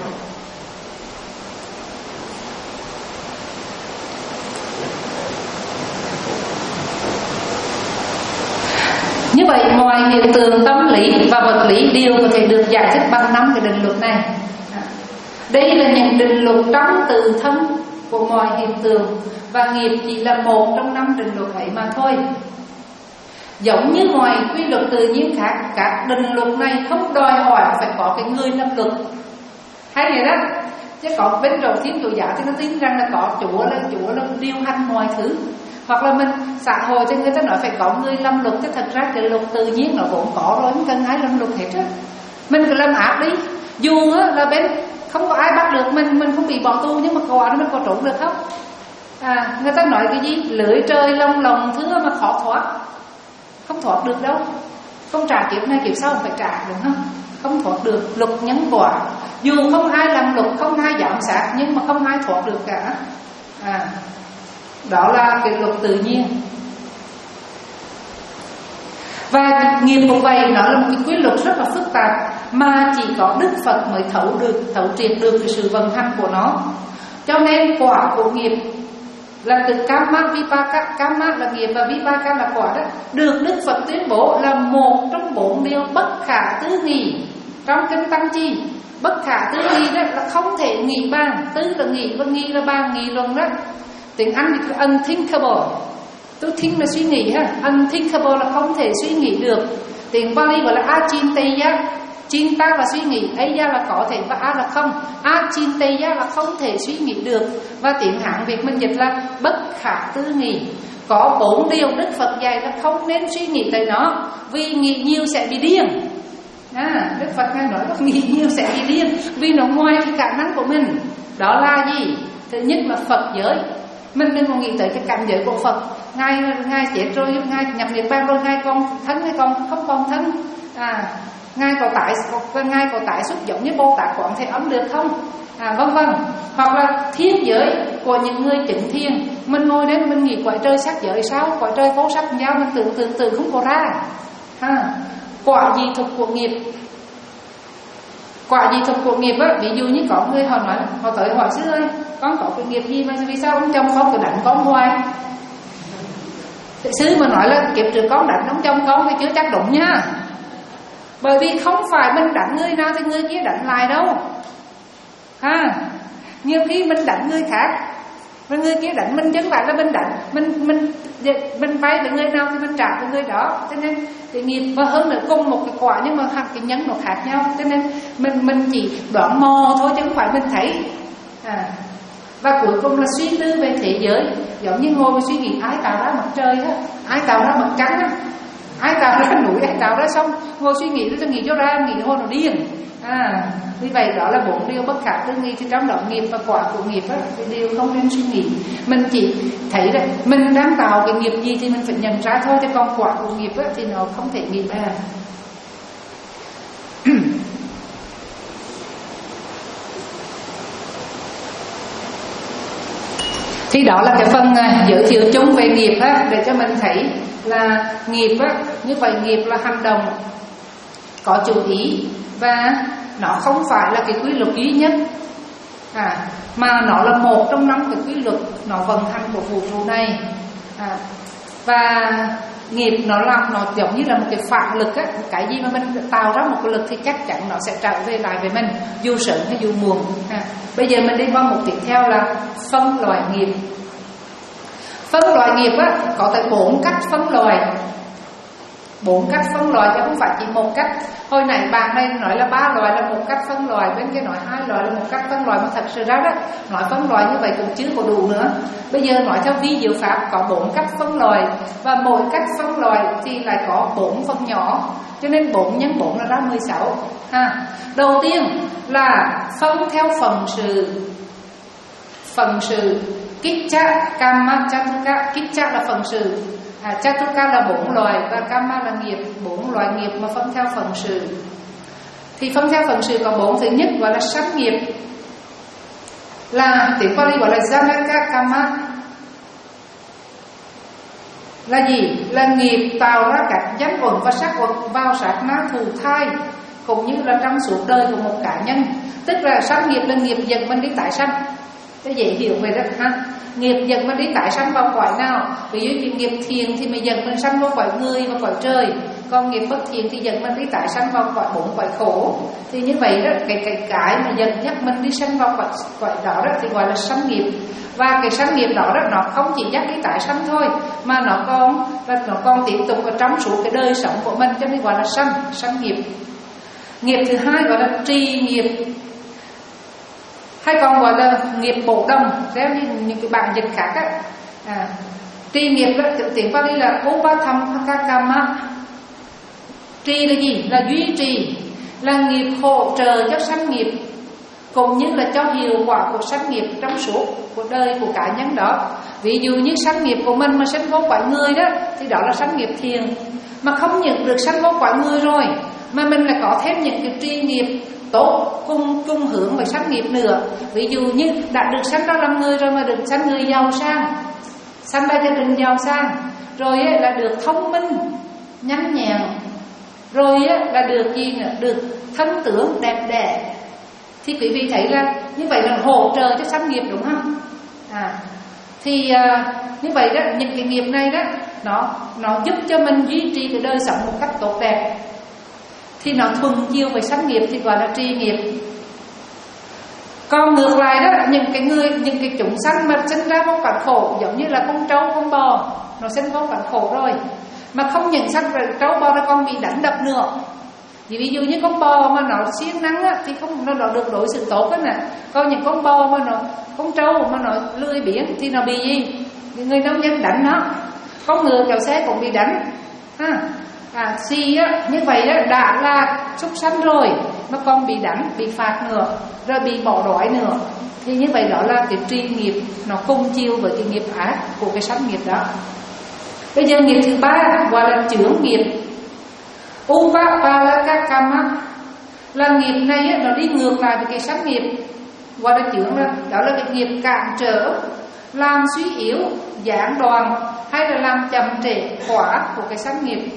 Như vậy mọi hiện tượng tâm lý và vật lý đều có thể được giải thích bằng năm cái định luật này. Đây là những định luật trong tự thân của mọi hiện tượng, và nghiệp chỉ là một trong năm định luật ấy mà thôi. Giống như mọi quy luật tự nhiên khác, các định luật này không đòi hỏi phải có cái người lập luật. Hay vậy đó. Chứ có bên đầu Thiên Chúa giáo thì nó tin rằng là có Chúa là Chúa là điều hành mọi thứ. Hoặc là mình xã hội thì người ta nói phải có người làm luật, chứ thật ra cái luật tự nhiên nó vốn có rồi, không cần ai làm luật hết á. Mình cứ làm ác đi. Dù á, là bên không có ai bắt được mình, mình không bị bỏ tù, nhưng mà có mình có trốn được không? À, người ta nói cái gì? Lưỡi trời long lòng thưa mà khó thoát. Không thoát được đâu. Không trả kiếp này kiếp sau phải trả được không? Không thoát được. Luật nhân quả, dù không ai làm luật, không ai giám sát, nhưng mà không ai thoát được cả. À, đó là cái luật tự nhiên. Và nghiệp cũng vậy, nó là một cái quy luật rất là phức tạp mà chỉ có Đức Phật mới thấu được, thấu triệt được cái sự vận hành của nó. Cho nên quả của nghiệp là từ Kama, Vipaka. Kama là nghiệp và Vipaka là quả đó, được Đức Phật tuyên bố là một trong bốn điều bất khả tư nghị trong kinh Tăng Chi. Bất khả tư nghị đó là không thể nghĩ bàn, tư là nghĩ và nghĩ là bàn, nghị luận đó. Tiếng Anh thì unthinkable. Tôi think là suy nghĩ ha. Unthinkable là không thể suy nghĩ được. Tiếng Pali gọi là achinteya. Chinta là suy nghĩ, Eya là có thể và A là không. Achinteya là không thể suy nghĩ được. Và tiếng Hán Việt mình dịch là bất khả tư nghị. Có bốn điều Đức Phật dạy là không nên suy nghĩ tới nó, vì nghĩ nhiều sẽ bị điên. À, Đức Phật ngài nói là nghĩ nhiều sẽ bị điên, vì nó ngoài cái khả năng của mình. Đó là gì? Thứ nhất là Phật giới. Mình đừng có nghĩ tới cái cảnh giới của Phật. Ngài ngài chết rồi, ngài nhập niết bàn rồi, ngài còn thân hay còn không còn thân. À, ngài có tái ngài có tái xuất giống như Bồ Tát Quán Thế Âm được không? À, vân vân. Hoặc là thiên giới của những người chứng thiền. Mình ngồi đến mình nghĩ cõi trời sắc giới sao? Cõi trời vô sắc giao mình tưởng tượng tưởng không có ra. Ha. Quả gì thuộc của nghiệp? Quả gì thuộc của nghiệp á? Ví dụ như có người họ nói, họ tới hỏi sư ơi, con có cái nghiệp gì mà vì sao ông chồng con cứ đánh con hoài? Sư mà nói là kiếp trước con đánh ông chồng con thì chưa chắc đúng nha. Bởi vì không phải mình đánh người nào thì người kia đánh lại đâu. Ha. Nhiều khi mình đánh người khác, và người kia đánh mình chứ không phải là mình đánh. Mình mình mình vay với người nào thì mình trả với người đó. Cho nên cái nghiệp và hơn nữa cùng một cái quả nhưng mà cái nhân nó khác nhau. Cho nên mình mình chỉ đoán mò thôi chứ không phải mình thấy. À. Và cuối cùng là suy tư về thế giới. Giống như ngồi và suy nghĩ ai tạo ra mặt trời đó, ai tạo ra mặt trăng đó, ai tạo ra núi, ai tạo ra sông. Ngồi suy nghĩ tôi nghĩ cho ra, nghĩ hồi nó điên. À, vì vậy đó là bốn điều bất khả tư nghị. Thì trong đó nghiệp và quả của nghiệp đó, cái điều không nên suy nghĩ. Mình chỉ thấy là mình đang tạo cái nghiệp gì thì mình phải nhận ra thôi. Chứ còn quả của nghiệp đó, thì nó không thể nghĩ bàn. Thì đó là cái phần uh, giới thiệu chung về nghiệp á, để cho mình thấy là nghiệp á, như vậy nghiệp là hành động có chủ ý, và nó không phải là cái quy luật duy nhất, à, mà nó là một trong năm cái quy luật nó vận hành của vũ trụ này. À, và nghiệp nó làm nó giống như là một cái phản lực á, cái gì mà mình tạo ra một cái lực thì chắc chắn nó sẽ trở về lại với mình, dù sớm hay dù muộn. À, bây giờ mình đi qua một tiếp theo là phân loại nghiệp. Phân loại nghiệp á, có tới bốn cách phân loại. Bốn cách phân loại chứ không phải chỉ một cách. Hồi nãy bạn này nói là ba loại là một cách phân loại, bên kia nói hai loại là một cách phân loại, mà thật sự ra đó nói phân loại như vậy cũng chưa có đủ nữa. Bây giờ nói theo vi diệu pháp có bốn cách phân loại, và mỗi cách phân loại thì lại có bốn phần nhỏ, cho nên bốn nhân bốn là ra mười sáu. Ha. Đầu tiên là phân theo phần sự. Phần sự Kicha, Kama, Chatuka. Kicha là phần sự, à, Chatuka là bốn loại, và Kama là nghiệp, bốn loại nghiệp mà phân theo phần sự. Thì phân theo phần sự có bốn. Thứ nhất gọi là sanh nghiệp. là tiếng Pali gọi là Janaka Kama. Là gì? Là nghiệp tạo ra các danh uẩn và sắc uẩn vào sát na thù thai, cũng như là trong suốt đời của một cá nhân. Tức là sanh nghiệp là nghiệp dẫn mình đi tái sanh. Cái dễ hiểu về đó ha. Nghiệp dẫn mình đi tái sanh vào cõi nào? Ví dụ như nghiệp thiện thì mình dẫn mình sanh vào cõi người và cõi trời, còn nghiệp bất thiện thì dẫn mình đi tái sanh vào cõi bốn cõi khổ. Thì như vậy đó, cái cái cái mà dẫn dắt mình đi sanh vào cõi, cõi đó đó thì gọi là sanh nghiệp. Và cái sanh nghiệp đó, đó nó không chỉ dắt đi tái sanh thôi, mà nó còn là nó còn tiếp tục ở trong suốt cái đời sống của mình, cho nên gọi là sanh sanh nghiệp. Nghiệp thứ hai gọi là trì nghiệp, hay còn gọi là nghiệp bổ đồng, theo như những cái bản dịch khác á. À, trì nghiệp đó, tiếng Pali là Upathambhakama. Trì là gì? Là duy trì, là nghiệp hỗ trợ cho sanh nghiệp, cũng như là cho hiệu quả của sanh nghiệp trong suốt của đời của cá nhân đó. Ví dụ như sanh nghiệp của mình mà sanh vô cõi người đó, thì đó là sanh nghiệp thiện. Mà không nhận được sanh vô cõi người rồi, mà mình lại có thêm những cái tri nghiệp tốt cùng cùng hưởng với sanh nghiệp nữa. Ví dụ như đã được sanh ra làm người rồi mà được sanh người giàu sang, sanh ra gia đình giàu sang, rồi ấy, là được thông minh nhanh nhẹn, rồi ấy, là được gì nữa? Được thân tướng đẹp đẽ. Thì quý vị thấy là như vậy là hỗ trợ cho sanh nghiệp, đúng không? À, thì à, như vậy đó, những cái nghiệp này đó nó nó giúp cho mình duy trì cái đời sống một cách tốt đẹp, thì nó thuần chiêu về sanh nghiệp thì gọi là trì nghiệp. Còn ngược lại đó, những cái người những cái chúng sanh mà sinh ra vô cảnh khổ, giống như là con trâu con bò, nó sinh vô cảnh khổ rồi mà không nhận sanh rồi, trâu bò nó còn bị đánh đập nữa. Ví dụ như con bò mà nó siêng năng á, thì không nó, nó được đối xử tốt hết nè. Còn những con bò mà nó con trâu mà nó lười biếng thì nó bị gì? Người nông dân đánh nó. Con ngựa kéo xe cũng bị đánh ha. À, si á, như vậy á, đã là súc sanh rồi mà còn bị đánh, bị phạt nữa, rồi bị bỏ đói nữa. Thì như vậy đó là cái tri nghiệp, nó cùng chiêu với cái nghiệp ác của cái sanh nghiệp đó. Bây giờ nghiệp thứ ba gọi là chướng nghiệp, Upapalakakama, là nghiệp này á, nó đi ngược lại với cái sanh nghiệp, gọi là chướng, là đó là cái nghiệp cản trở, làm suy yếu, gián đoạn hay là làm chậm trễ quả của cái sanh nghiệp.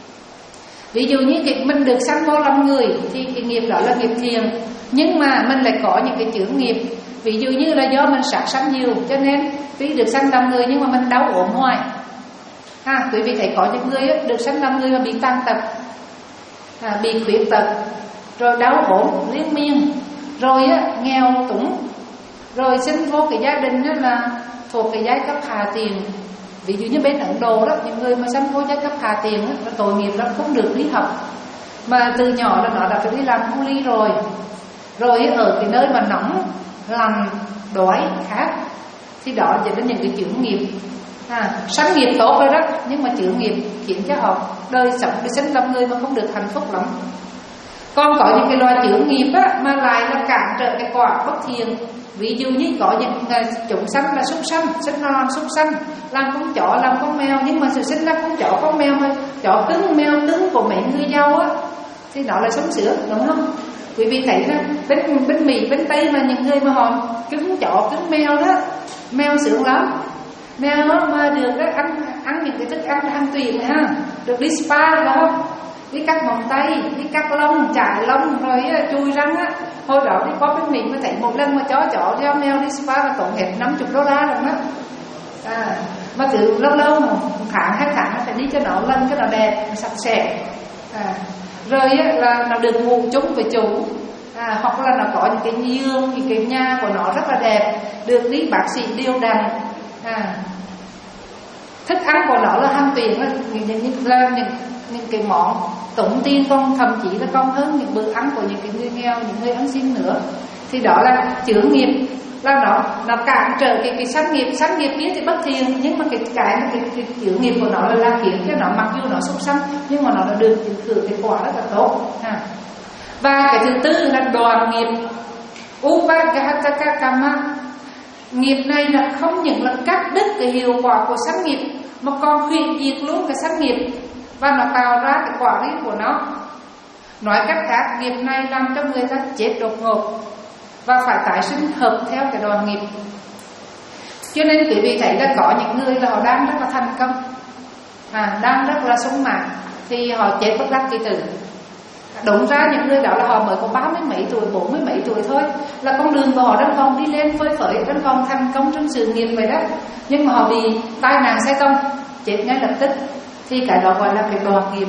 Ví dụ như cái mình được sanh vô làm người thì cái nghiệp đó là nghiệp thiện, nhưng mà mình lại có những cái chướng nghiệp. Ví dụ như là do mình sát sanh nhiều, cho nên tuy được sanh làm người nhưng mà mình đau ốm hoài. À, quý vị thấy có những người á, được sanh làm người mà bị tàn tật, à, bị khuyết tật, rồi đau ốm liên miên, rồi á, nghèo túng, rồi sinh vô cái gia đình á, là thuộc cái giai cấp hà tiền. Ví dụ như bên Ấn Độ đó, những người mà sinh vô giai cấp hà tiền á, là tội nghiệp lắm, không được đi học, mà từ nhỏ là nó đã phải đi làm cu ly rồi, rồi ở cái nơi mà nóng lạnh đói khát, thì đó dẫn đến những cái chướng nghiệp. À, sanh nghiệp tốt rồi đó, nhưng mà chướng nghiệp khiến cho họ đời sống đi sinh làm người mà không được hạnh phúc lắm. Còn có những cái loài chướng nghiệp á, mà lại là cản trở cái quả bất thiện. Ví dụ như có những chúng sanh là súc sanh, sinh ra làm súc sanh, làm con chó, làm con mèo, nhưng mà sự sinh ra con chó, con mèo mà chó cứng, mèo cứng của mấy người giàu á, thì đó là sống sữa, đúng không? Quý vị thấy đó, bên, bên Mỹ, bên Tây mà những người mà họ cứng chó, cứng mèo đó, mèo sướng lắm. Mèo mà được ăn ăn những cái thức ăn ăn tùy này ha, được đi spa đó, đi cắt móng tay, đi cắt lông, chải lông, rồi chui răng á. Hồi đó đi có bên Mỹ mới thấy một lần mà chó chó cho mèo đi spa là tốn hết năm mươi đô la rồi đó. À, mà cứ lâu lâu một tháng hai tháng phải đi cho nó lần cho nó đẹp, sạch sẽ. À, rồi là nó được ngủ chung với chủ. À, hoặc là nó có những cái giường, những cái nhà của nó rất là đẹp, được đi bác sĩ điều đặn. À, thức ăn của nó là hàng tiền, là những, những, là những, những cái món tốn tiền, còn thậm chí là còn hơn những bữa ăn của những cái người nghèo, những người ăn xin nữa. Thì đó là chướng nghiệp, là nó nó cản trở cái cái sanh nghiệp. Sanh nghiệp kia thì bất thiện, nhưng mà cái cái cái, cái, cái chướng nghiệp của nó là, là khiến cho nó, mặc dù nó súc sanh nhưng mà nó đã được hưởng cái quả rất là tốt. À, và cái thứ tư là đoàn nghiệp, Upaghataka. Nghiệp này là không những là cắt đứt cái hiệu quả của sanh nghiệp, mà còn hủy diệt luôn cái sanh nghiệp, và nó tạo ra cái quả riêng của nó. Nói cách khác, nghiệp này làm cho người ta chết đột ngột. và phải tái sinh hợp theo cái đoàn nghiệp. Cho nên quý vị thấy là có những người là họ đang rất là thành công, à, đang rất là sống mãn, thì họ chết bất đắc kỳ tử. Đúng ra những người đó là họ mới có ba mươi mấy tuổi, bốn mươi mấy tuổi thôi, là con đường của họ đang còn đi lên phơi phới, đang còn thành công trong sự nghiệp vậy đó. Nhưng mà họ bị tai nạn xe công chết ngay lập tức, thì cái đó gọi là cái đoàn nghiệp.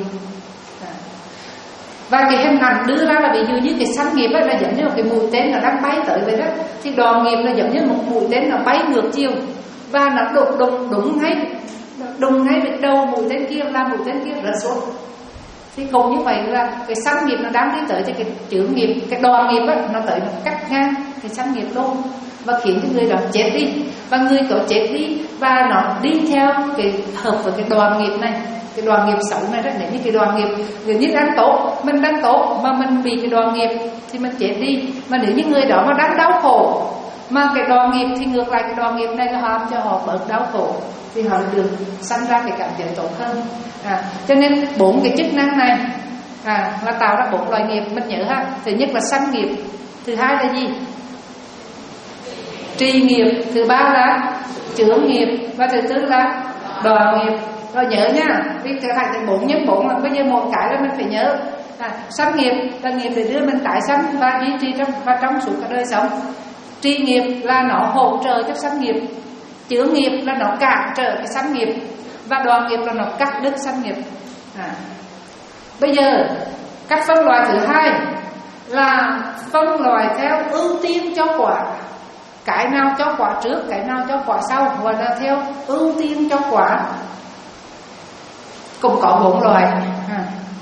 Và cái hình ảnh đưa ra là ví dụ như cái sanh nghiệp ấy, là giống như một cái mũi tên nó đang bay tới vậy đó, thì đoàn nghiệp là giống như một mũi tên nó bay ngược chiều, và nó đụng đụng đúng ngay đụng ngay với đầu mũi tên kia, làm mũi tên kia rớt xuống. Thì cũng như vậy là cái sanh nghiệp nó đang đi tới, thì cái chướng nghiệp, cái đoàn nghiệp ấy, nó tới nó cắt ngang cái sanh nghiệp luôn, và khiến cho người đó chết đi, và người đó chết đi và nó đi theo cái hợp với cái đoàn nghiệp này. Cái đoàn nghiệp xấu này rất, nếu như cái đoàn nghiệp người như đang tốt, mình đang tốt mà mình bị cái đoàn nghiệp thì mình chết đi. Mà nếu như người đó mà đang đau khổ mà cái đoàn nghiệp thì ngược lại, cái đoàn nghiệp này là làm cho họ bớt đau khổ, thì họ được sanh ra cái cảm giác tốt hơn. À, cho nên bốn cái chức năng này à, là tạo ra bốn loại nghiệp. Mình nhớ ha, thứ nhất là sanh nghiệp, thứ hai là gì? Trì nghiệp, thứ ba là chướng nghiệp, và thứ tư là đoàn nghiệp. Rồi nhớ nha, vì trở thành cái bốn nhân bốn là bây giờ một cái là mình phải nhớ. À, sanh nghiệp là nghiệp để đưa mình tái sanh và duy trì trong và trong suốt cả đời sống. Trì nghiệp là nó hỗ trợ cho sanh nghiệp, chướng nghiệp là nó cản trở cái sanh nghiệp, và đoàn nghiệp là nó cắt đứt sanh nghiệp. À, bây giờ cách phân loại thứ hai là phân loại theo ưu tiên cho quả. Cái nào cho quả trước, cái nào cho quả sau, gọi là theo ưu tiên cho quả. Cũng có bốn loại. À,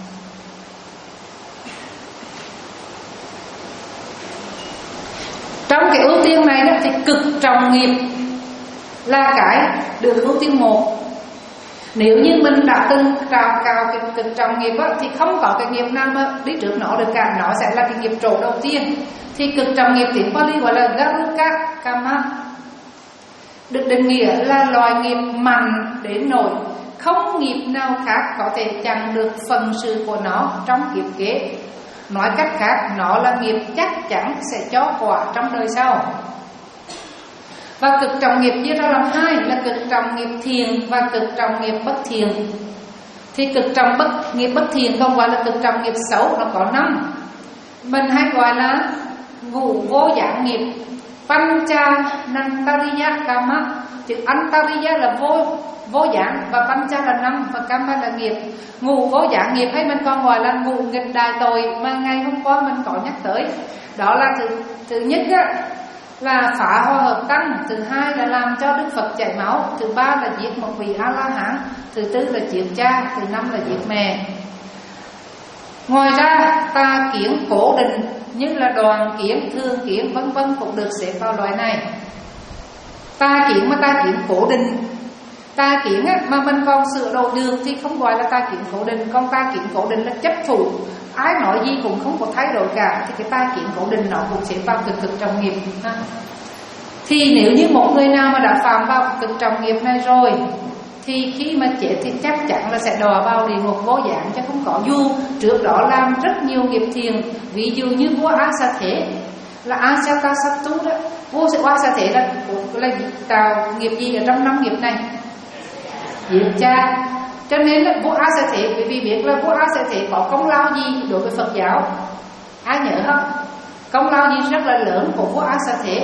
trong cái ưu tiên này đó, thì cực trọng nghiệp là cái được ưu tiên một. Nếu như mình đã từng trào cao cái cực trọng nghiệp đó, thì không có cái nghiệp nào mà đi trước nó được cả, nó sẽ là cái nghiệp trổ đầu tiên. Thì cực trọng nghiệp tiếng Pali gọi là Garuka Kama, được định nghĩa là loài nghiệp mạnh đến nỗi không nghiệp nào khác có thể chặn được phần sự của nó trong kiếp kế. Nói cách khác, nó là nghiệp chắc chắn sẽ cho quả trong đời sau. Và cực trọng nghiệp chia ra làm hai, là cực trọng nghiệp thiền và cực trọng nghiệp bất thiền. Thì cực trọng bất nghiệp bất thiền không gọi là cực trọng nghiệp xấu, nó có năm. Mình hay gọi là ngũ vô giảng nghiệp, Pancha Nantariya Kama. Chữ Antariya là vô vô giảng, và Pancha là năm, và Kama là nghiệp. Ngũ vô giảng nghiệp hay mình còn gọi là ngũ nghịch đại tội mà ngày hôm qua mình có nhắc tới. Đó là thứ, thứ nhất á, là phá hòa hợp tăng, thứ hai là làm cho Đức Phật chảy máu, thứ ba là giết một vị A-la-hán, thứ tư là giết cha, thứ năm là giết mẹ. Ngoài ra tà kiến cố định như là đoàn kiến, thương kiến vân vân cũng được xếp vào loại này. Tà kiến mà tà kiến cố định, tà kiến á, mà mình còn sửa đổi được thì không gọi là tà kiến cố định. Còn tà kiến cố định là chấp thủ, ai nói gì cũng không có thay đổi cả, thì cái tà kiến cố định nó cũng sẽ vào cực cực trọng nghiệp ha. Thì nếu như một người nào mà đã phạm vào cực trọng nghiệp này rồi, thì khi mà chết thì chắc chắn là sẽ đọa vào địa ngục vô giảng, chứ không có. Dù trước đó làm rất nhiều nghiệp thiền, ví dụ như vua A Sa Thế là Ajatasattu đó, vua A Sa Thế là, là tạo nghiệp gì ở trong năm nghiệp này? Giết cha. Cho nên là vua A Sa Thế, bởi vì biết là vua A Sa Thế có công lao gì đối với Phật giáo, ai nhớ không? Công lao gì rất là lớn của vua A Sa Thế?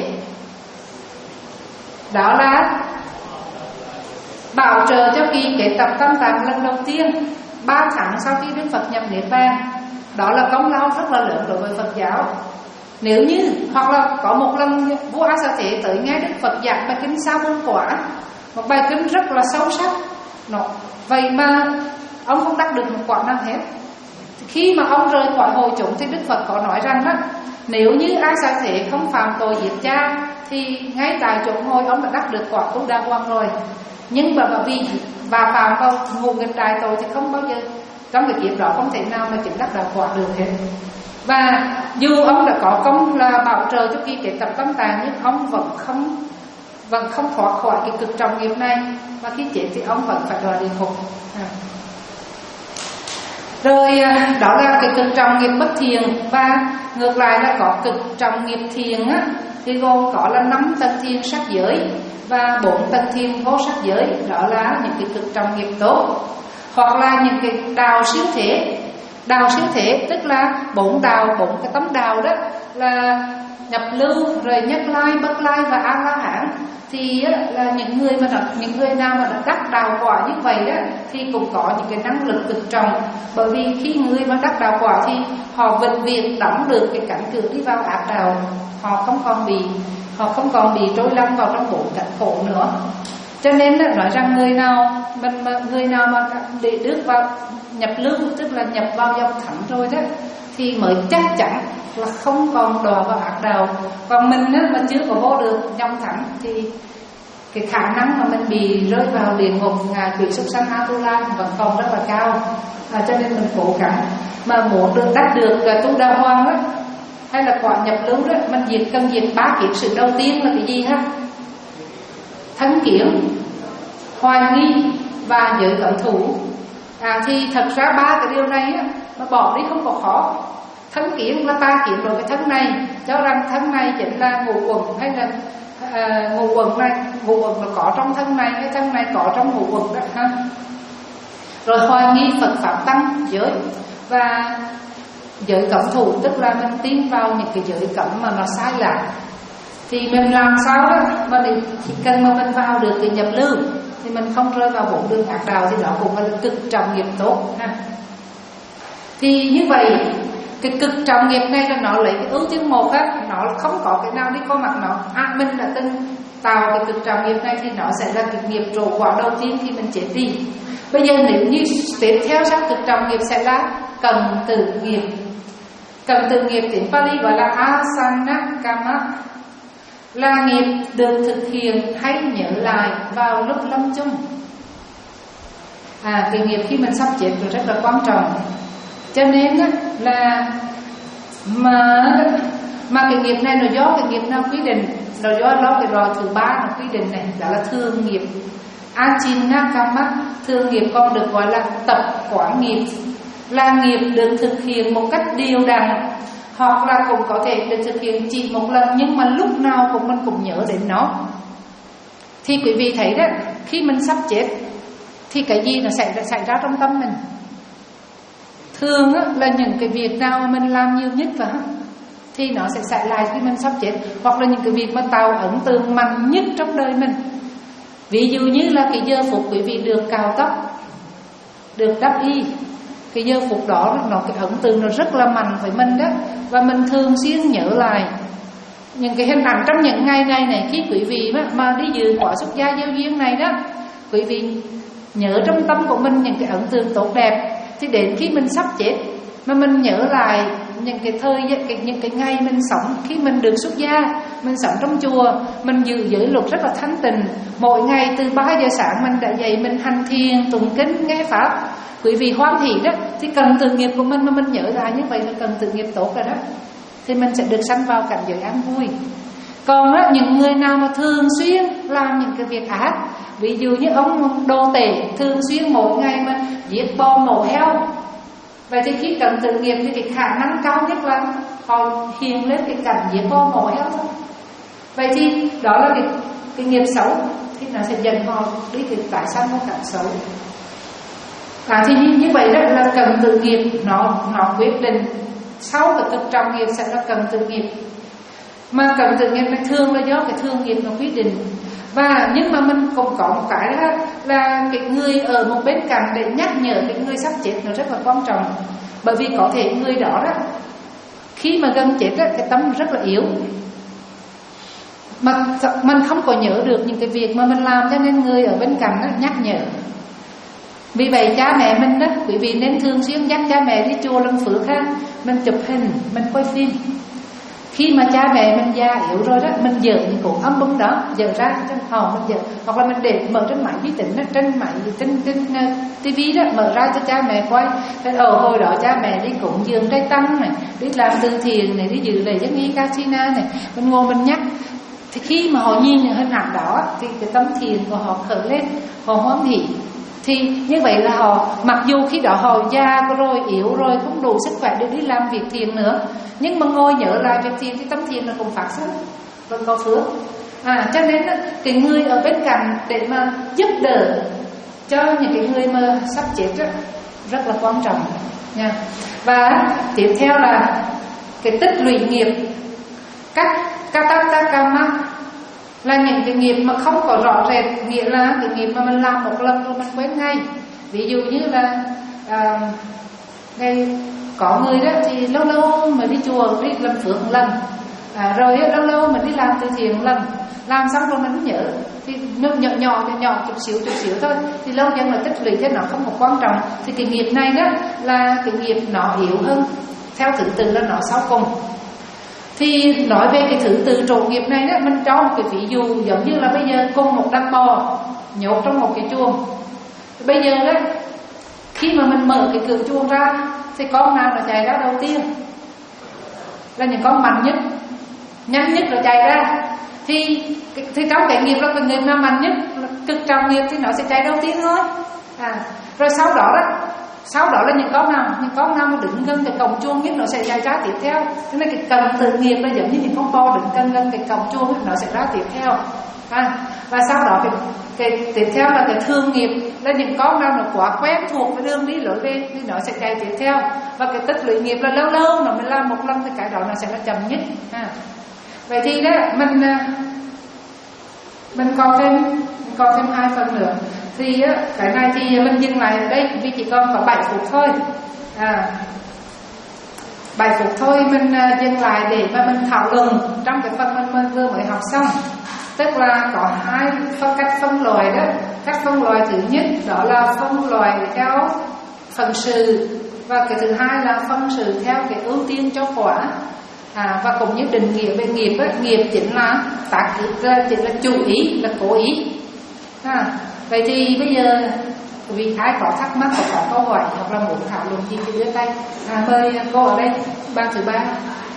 Đó là bảo trợ cho kỳ kế tập tam tạng lần đầu tiên ba tháng sau khi Đức Phật nhập niết bàn. Đó là công lao rất là lớn đối với Phật giáo. Nếu như hoặc là có một lần vua A Sa Thế tới nghe Đức Phật giảng bài kinh Sa Môn Quả, một bài kinh rất là sâu sắc, nó vậy mà ông không đắc được một quả nào hết. Khi mà ông rời khỏi hội chúng thì Đức Phật có nói rằng đó, nếu như A Sa Thế không phạm tội giết cha thì ngay tại chỗ ngồi ông đã đắc được quả Tu Đà Hoàng rồi. Nhưng mà bởi vì và phạm vào ngũ nghịch đại tội thì không bao giờ, trong cái kiếp đó không thể nào mà chứng đắc đạo quả được hết. Và dù ông đã có công là bảo trợ cho kỳ kế tập tam tạng, nhưng ông vẫn không vẫn không thoát khỏi cái cực trọng nghiệp này, và khi chết thì ông vẫn phải đọa địa ngục. À. Rồi đó là cái cực trọng nghiệp bất thiện. Và ngược lại là có cực trọng nghiệp thiện á, thì gồm có là năm tầng thiền sắc giới và bốn tầng thiền vô sắc giới, đó là những cái cực trọng nghiệp tốt. Hoặc là những cái đạo siêu thế. Đạo siêu thế tức là bốn đạo, bốn cái tấm đạo đó là nhập lưu, rồi nhất lai, bất lai và a la hán. Thì là những người mà những người nào mà đã đắc đạo quả như vậy đó thì cũng có những cái năng lực cực trọng. Bởi vì khi người mà đắc đạo quả thì họ vĩnh viễn đóng được cái cánh cửa đi vào ác đạo, họ không còn bị họ không còn bị trôi lăn vào trong bốn cảnh khổ nữa. Cho nên nói rằng người nào mình người nào mà để bước vào nhập lưu, tức là nhập vào dòng thánh rồi đó, thì mới chắc chắn là không còn đọa vào ác đạo. Còn mình á, mà chưa có vô được dòng thánh thì cái khả năng mà mình bị rơi vào địa ngục, ngạ quỷ, súc sanh, Atula vẫn còn rất là cao. À, cho nên mình cố gắng mà muốn được đắc được là tu đà hoàng đó, hay là quả nhập lưu đó, mình diệt cần diệt ba kiết sử đầu tiên là cái gì ha? Thân kiến, hoài nghi và giới cấm thủ. À, thì thật ra ba cái điều này á, mà bỏ đi không có khó. Thân kiến là ta kiến rồi cái thân này, cho rằng thân này chính là ngũ quẩn, hay là à, ngũ quẩn này, ngũ quẩn là có trong thân này, cái thân này có trong ngũ quẩn đó ha. Rồi hoài nghi Phật pháp tăng giới, và giới cấm thủ tức là mình tin vào những cái giới cấm mà nó sai lạc. Thì mình làm sao đó mà để chỉ cần mà mình vào được cái nhập lưu thì mình không rơi vào bốn đường ác đạo, thì đó cũng là cực trọng nghiệp tốt ha. Thì như vậy cái cực trọng nghiệp này là nó lấy cái ưu tiên một á, nó không có cái nào đi có mặt nó. À, mình đã từng tạo cái cực trọng nghiệp này thì nó sẽ là cái nghiệp trổ quả đầu tiên khi mình chết đi. Bây giờ nếu như tiếp theo sau cực trọng nghiệp sẽ là cần tử nghiệp. Cần tử nghiệp tiếng Pali gọi là asana kama, là nghiệp được thực hiện hay nhớ lại vào lúc lâm chung. À, cái nghiệp khi mình sắp chết rồi rất là quan trọng. Cho nên là mà mà cái nghiệp này nó do cái nghiệp nào quy định, nó do đó cái rò thứ ba nó quy định này, đó là thương nghiệp. Ajinakama, thương nghiệp còn được gọi là tập quán nghiệp, là nghiệp được thực hiện một cách đều đặn, hoặc là cũng có thể được thực hiện chỉ một lần, nhưng mà lúc nào cũng mình cũng nhớ đến nó. Thì quý vị thấy đó, khi mình sắp chết thì cái gì nó xảy ra, xảy ra trong tâm mình? Thường á, là những cái việc nào mà mình làm nhiều nhất vào thì nó sẽ xảy lại khi mình sắp chết, hoặc là những cái việc mà tạo ấn tượng mạnh nhất trong đời mình. Ví dụ như là cái giờ phút quý vị được cạo tóc, được đắp y, cái giờ phút đó nó cái ấn tượng nó rất là mạnh với mình đó, và mình thường xuyên nhớ lại những cái hình ảnh trong những ngày này này. Khi quý vị mà, mà đi dự khóa xuất gia giao duyên này đó, quý vị nhớ trong tâm của mình những cái ấn tượng tốt đẹp, thì đến khi mình sắp chết mà mình nhớ lại những cái thời cái, những cái ngày mình sống khi mình được xuất gia, mình sống trong chùa, mình giữ giới luật rất là thanh tịnh, mỗi ngày từ ba giờ sáng mình đã dậy mình hành thiền, tụng kinh, nghe pháp, quý vị hoan hỷ đó, thì cần tự nghiệp của mình mà mình nhớ lại như vậy là cần tự nghiệp tốt rồi đó, thì mình sẽ được sanh vào cảnh giới an vui. Còn đó, những người nào mà thường xuyên làm những cái việc ác, ví dụ như ông đô tể thường xuyên mỗi ngày mà giết bò mổ heo, vậy thì khi cần tự nghiệp thì cái khả năng cao nhất là họ hiện lên cái cảnh giết bò mổ heo thôi. Vậy thì đó là cái, cái nghiệp xấu, thì nó sẽ dẫn họ đi cái tái sanh một cảnh xấu. À, thì như, như vậy đó là cần tự nghiệp nó nó quyết định sau cái cực trọng nghiệp sẽ là cần tự nghiệp. Mà cần tự nghiệp này thường là do cái thương nghiệp nó quyết định. Và nhưng mà mình cũng có một cái đó là cái người ở một bên cạnh để nhắc nhở cái người sắp chết nó rất là quan trọng. Bởi vì có thể người đó đó khi mà gần chết đó, cái tâm rất là yếu, mà mình không có nhớ được những cái việc mà mình làm, cho nên người ở bên cạnh đó nhắc nhở. Vì vậy cha mẹ mình đó, quý vị nên thường xuyên dắt cha mẹ đi chùa Long Phước ha, mình chụp hình, mình quay phim. Khi mà cha mẹ mình già yếu rồi đó, mình dỡ những cuộn album đó, dỡ ra trên phòng mình dỡ, hoặc là mình để mở trên máy vi tính đó, trên máy trên trên uh, tivi đó, mở ra cho cha mẹ quay. Thế ở hồi đó cha mẹ đi cúng dường trai tăng này, đi làm từ thiện này, đi dự lễ dân y Katrina này, mình ngồi mình nhắc. Thì khi mà họ nhìn những hình ảnh đó thì cái tâm thiền của họ khởi lên, họ hoan hỷ. Thì như vậy là họ, mặc dù khi đó họ già rồi, yếu rồi, không đủ sức khỏe để đi làm việc thiện nữa, nhưng mà ngồi nhớ lại việc thiện thì tâm thiện là cũng phát sinh, vẫn có phước. À, cho nên cái người ở bên cạnh để mà giúp đỡ cho những cái người mà sắp chết đó, rất là quan trọng nha. Và tiếp theo là cái tích lũy nghiệp, các katata kama là những cái nghiệp mà không có rõ rệt, nghĩa là cái nghiệp mà mình làm một lần rồi mình quên ngay. Ví dụ như là à, ngày có người đó thì lâu lâu mà đi chùa đi làm phước một lần, à, rồi lâu lâu mình đi làm từ thiện một lần, làm xong rồi mình không nhớ, thì nhỏ nhỏ nhỏ nhỏ chút xíu chút xíu thôi, thì lâu dần là tích lũy thế nó không có quan trọng. Thì cái nghiệp này đó là cái nghiệp nó yếu hơn, theo thứ tự là nó sau cùng. Thì nói về cái thứ tự trộn nghiệp này đó, mình cho một cái ví dụ giống như là bây giờ cùng một đàn bò nhốt trong một cái chuồng. Bây giờ đó, khi mà mình mở cái cửa chuồng ra thì con nào nó chạy ra đầu tiên? Là những con mạnh nhất, nhanh nhất là chạy ra. Thì, thì trong cái nghiệp là cái nghiệp nào mạnh nhất, cực trọng nghiệp thì nó sẽ chạy đầu tiên thôi. À, rồi sau đó đó Sau đó là những con nào Những con nào mà đứng gần cái cổng chuông nhất nó sẽ chạy ra tiếp theo. Thế nên cái cần tự nghiệp là giống như những con bò đứng gần gần cái cổng chuông nó sẽ ra tiếp theo. À, và sau đó cái, cái tiếp theo là cái thương nghiệp, là những con nào nó quá quen thuộc với đường đi lối về thì nó sẽ chạy tiếp theo. Và cái tích lũy nghiệp là lâu lâu nó mới làm một lần thì cái đó nó sẽ là chậm nhất. À, vậy thì đó mình mình còn thêm mình còn thêm hai phần nữa. Thì á, cái này thì mình dừng lại ở đây vì chỉ còn có bảy phút thôi. À, bảy phút thôi mình uh, dừng lại để mà mình thảo luận trong cái phần mình vừa mới học xong. Tức là có hai phân cách phân loại đó. Cách phân loại thứ nhất đó là phân loại theo phần sự, và cái thứ hai là phân sự theo cái ưu tiên cho quả. À, và cũng như định nghĩa về nghiệp á, nghiệp chính là tác là chính là chủ ý, là cố ý. À, vậy thì bây giờ vì ai có thắc mắc hoặc có câu hỏi hoặc là muốn thảo luận gì thì đưa tay. À, mời cô ở đây, ban thứ ba.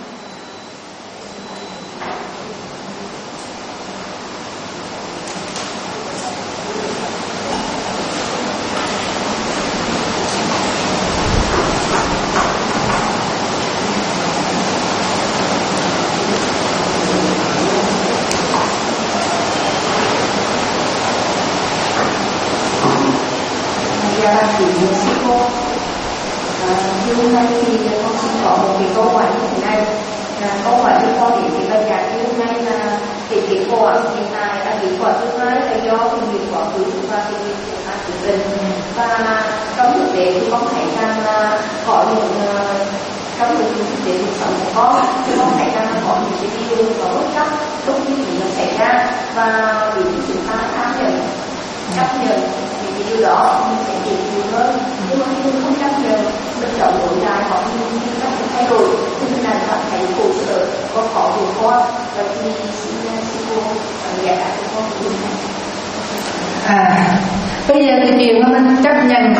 Thì sư cô như hôm nay thì con xin có một cái câu hỏi như thế này. À, câu hỏi liên quan đến cái bài giảng như hôm nay là cái kết quả hiện tại là kết quả thứ hai là do cái nghiệp quá khứ và cái nghiệp hiện tại của mình. Và trong thực tế thì con thấy rằng là có những trong cái thực tế cuộc sống của con thì con thấy rằng là có những cái điều có bất chấp lúc như nó xảy ra, và vì chúng ta đã nhận chấp nhận những cái điều đó mình sẽ chịu nhiều hơn. Nhưng mà khi mình không chấp nhận, mình chọn lối dài hoặc mình đi các cái thay đổi thì mình lại cảm thấy khổ sở và khó vượt qua. Và thì xin xin cô giải đáp cho con điều này. À, bây giờ cái chuyện mà mình chấp nhận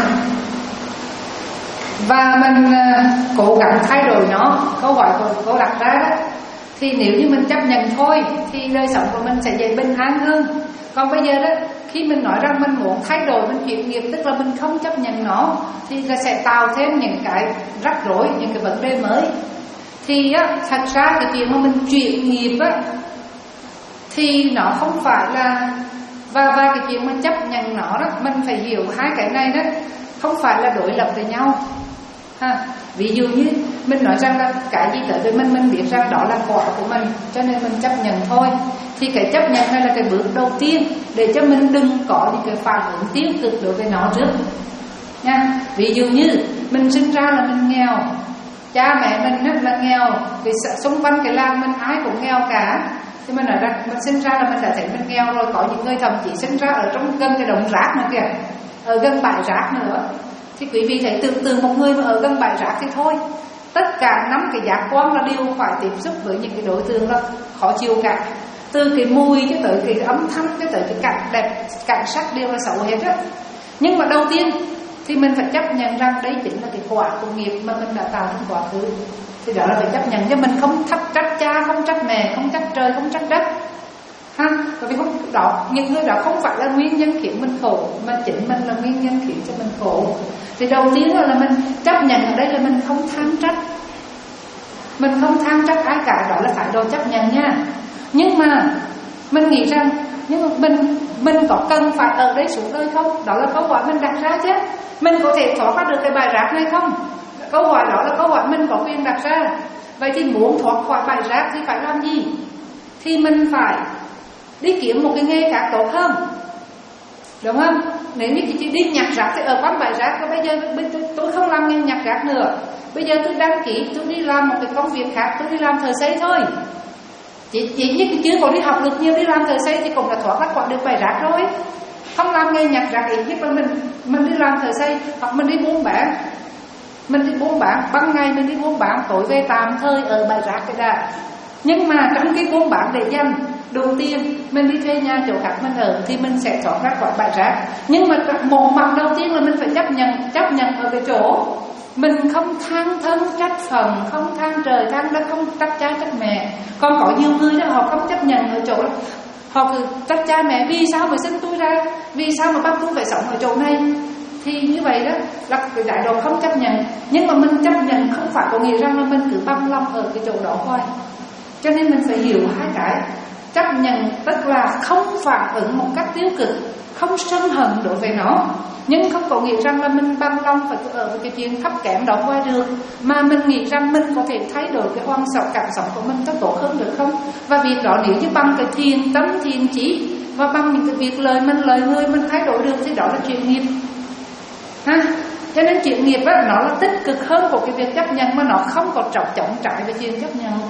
và mình uh, cố gắng thay đổi nó, câu hỏi của cô đặt ra đó, thì nếu như mình chấp nhận thôi thì đời sống của mình sẽ dễ bình an hơn. Còn bây giờ đó, khi mình nói rằng mình muốn thay đổi, mình chuyển nghiệp, tức là mình không chấp nhận nó, thì là sẽ tạo thêm những cái rắc rối, những cái vấn đề mới. Thì á, thật ra cái chuyện mà mình chuyển nghiệp á, thì nó không phải là và và cái chuyện mình chấp nhận nó đó, mình phải hiểu hai cái này đó không phải là đối lập với nhau. Ha, ví dụ như mình nói rằng là cái gì tới với mình, mình biết rằng đó là quả của mình, cho nên mình chấp nhận thôi. Thì cái chấp nhận này là cái bước đầu tiên để cho mình đừng có những cái phản ứng tiêu cực đối với nó trước nha. Ví dụ như mình sinh ra là mình nghèo, cha mẹ mình rất là nghèo, vì xung quanh cái làng mình ai cũng nghèo cả, thì mình nói rằng mình sinh ra là mình đã thấy mình nghèo rồi. Có những người thậm chí sinh ra ở trong gần cái đống rác nữa kìa, ở gần bãi rác nữa. Thì quý vị thấy tưởng tượng một người mà ở gần bãi rác thì thôi, tất cả năm cái giác quan là đều phải tiếp xúc với những cái đối tượng là khó chịu cả, từ cái mùi cho tới cái âm thanh cho tới cái cảnh đẹp, cảnh sắc đều là xấu hết á. Nhưng mà đầu tiên thì mình phải chấp nhận rằng đấy chính là cái quả của nghiệp mà mình đã tạo trong quá khứ. Thì đó là phải chấp nhận, cho mình không thắc trách cha, không trách mẹ, không trách trời, không trách đất. ha. Bởi vì không đó, những người đó không phải là nguyên nhân khiến mình khổ, mà chính mình là nguyên nhân khiến cho mình khổ. Thì đầu tiên là, là mình chấp nhận ở đây là mình không than trách, mình không than trách ai cả, đó là thái độ chấp nhận nha. Nhưng mà mình nghĩ rằng nhưng mà mình mình có cần phải ở đây suốt đời không? Đó là câu hỏi mình đặt ra chứ. Mình có thể thoát ra được cái bãi rác này không? Câu hỏi đó là câu hỏi mình có quyền đặt ra. Vậy thì muốn thoát khỏi bãi rác thì phải làm gì? Thì mình phải đi kiếm một cái nghề khác tốt hơn, đúng không? Nếu như chỉ đi nhặt rác thì ở quán bãi rác, và bây giờ tôi không làm nghề nhặt rác nữa, bây giờ tôi đăng ký tôi đi làm một cái công việc khác, tôi đi làm thợ xây thôi. Chỉ, chỉ như chưa có đi học được nhiều, đi làm thợ xây thì cũng là thoát ra khỏi được bãi rác rồi. Không làm nghề nhặt rác ít nhất là mình mình đi làm thợ xây, hoặc mình đi buôn bán, mình đi buôn bán ban ngày mình đi buôn bán, tối về tạm thời ở bãi rác cái đã. Nhưng mà trong cái buôn bán để dành đầu tiên mình đi thuê nhà chỗ khác mình ở thì mình sẽ thoát ra khỏi bãi rác. Nhưng mà một mặt đầu tiên là mình phải chấp nhận chấp nhận ở cái chỗ mình không than thân trách phận, không than trời than đất, không trách cha trách mẹ. Còn có nhiều người đó họ không chấp nhận ở chỗ đó, họ cứ trách cha mẹ vì sao mà sinh tôi ra, vì sao mà bắt tôi phải sống ở chỗ này. Thì như vậy đó là cái đại độ không chấp nhận. Nhưng mà mình chấp nhận không phải có nghĩa rằng là mình cứ băng lòng ở cái chỗ đó thôi. Cho nên mình phải hiểu hai cái. Chấp nhận tức là không phản ứng một cách tiêu cực, không sân hận đối với nó, nhưng không có nghĩa rằng là mình băng lòng phải ở với cái chuyện thấp kém đó qua được, mà mình nghĩ rằng mình có thể thay đổi cái hoàn cảnh cảm sống của mình cho tốt hơn được không. Và việc đó nếu như bằng cái thiền tâm thiền chí và bằng những cái việc lời mình lời người mình thay đổi được thì đó là chuyện nghiệp ha. Cho nên chuyện nghiệp á, nó là tích cực hơn của cái việc chấp nhận, mà nó không có trọng chống trái với chuyện chấp nhận.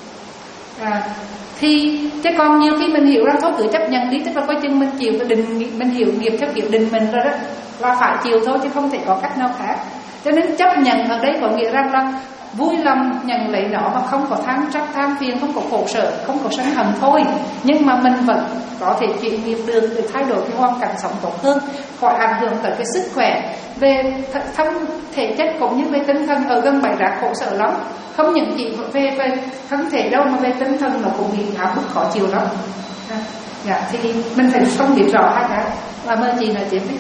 À, thì chứ còn nhiều khi mình hiểu rằng thôi cứ chấp nhận đi, tức là coi chừng mình chịu cái định, mình hiểu nghiệp theo kiểu định mình rồi đó, là phải chịu thôi chứ không thể có cách nào khác. Cho nên chấp nhận ở đây có nghĩa rằng là vui lòng nhận lấy nó mà không có than trách than phiền, không có khổ sở, không có sân hận thôi. Nhưng mà mình vẫn có thể chuyển nghiệp được để thay đổi cái hoàn cảnh sống tốt hơn, khỏi ảnh hưởng tới cái sức khỏe về thân thể chất cũng như về tinh thần. Ở gần bãi rác khổ sở lắm, không những chỉ về về thân thể đâu mà về tinh thần nó cũng bị áp bức khó chịu lắm. À, dạ, thì mình phải phân biệt rõ hai cái. Và mời chị nói tiếp đi.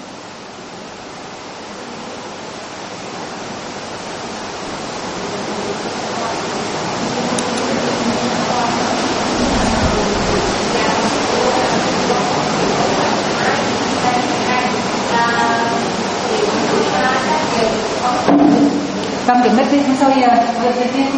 Cầm cái mic đi, thôi vừa đi đi.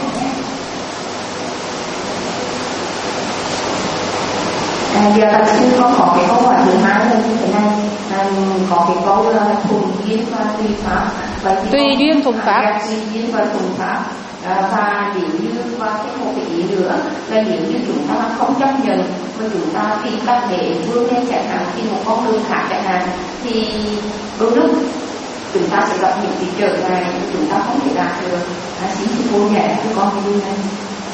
À, giờ thật sự có có cái câu hỏi thứ hai là như thế này, à, có cái câu là thuần duyên và tùy pháp. Tùy duyên thuần pháp. Tùy duyên và thuần pháp. À, và nếu như và cái một cái ý nữa là nếu như chúng ta không chấp nhận mà chúng ta tìm cách để vươn lên chẳng hạn, tìm một con đường khác chẳng hạn, thì đôi lúc chúng ta sẽ gặp những cái trở ngại chúng ta không thể đạt được. À, xin sư cô nhẹ cho con cái điều này.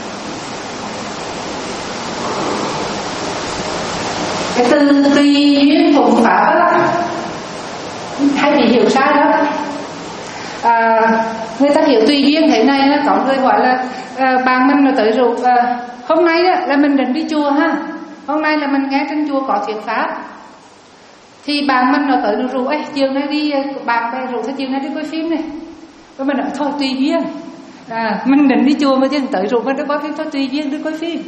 Cái từ tùy duyên thuần pháp đó hay bị hiểu sai đó. À, người ta hiểu tùy duyên thế này, có người hỏi là à, bạn mình là tới rượu à, hôm nay đó, là mình định đi chùa ha, hôm nay là mình nghe trên chùa có thuyết pháp, thì bạn mình là tới rượu ấy, chiều nay đi bạn bè rượu, thế chiều nay đi coi phim này, và mình nói thôi tùy duyên, à, mình định đi chùa mà chứ tới rượu mình đi coi phim, thôi tùy duyên đi coi phim.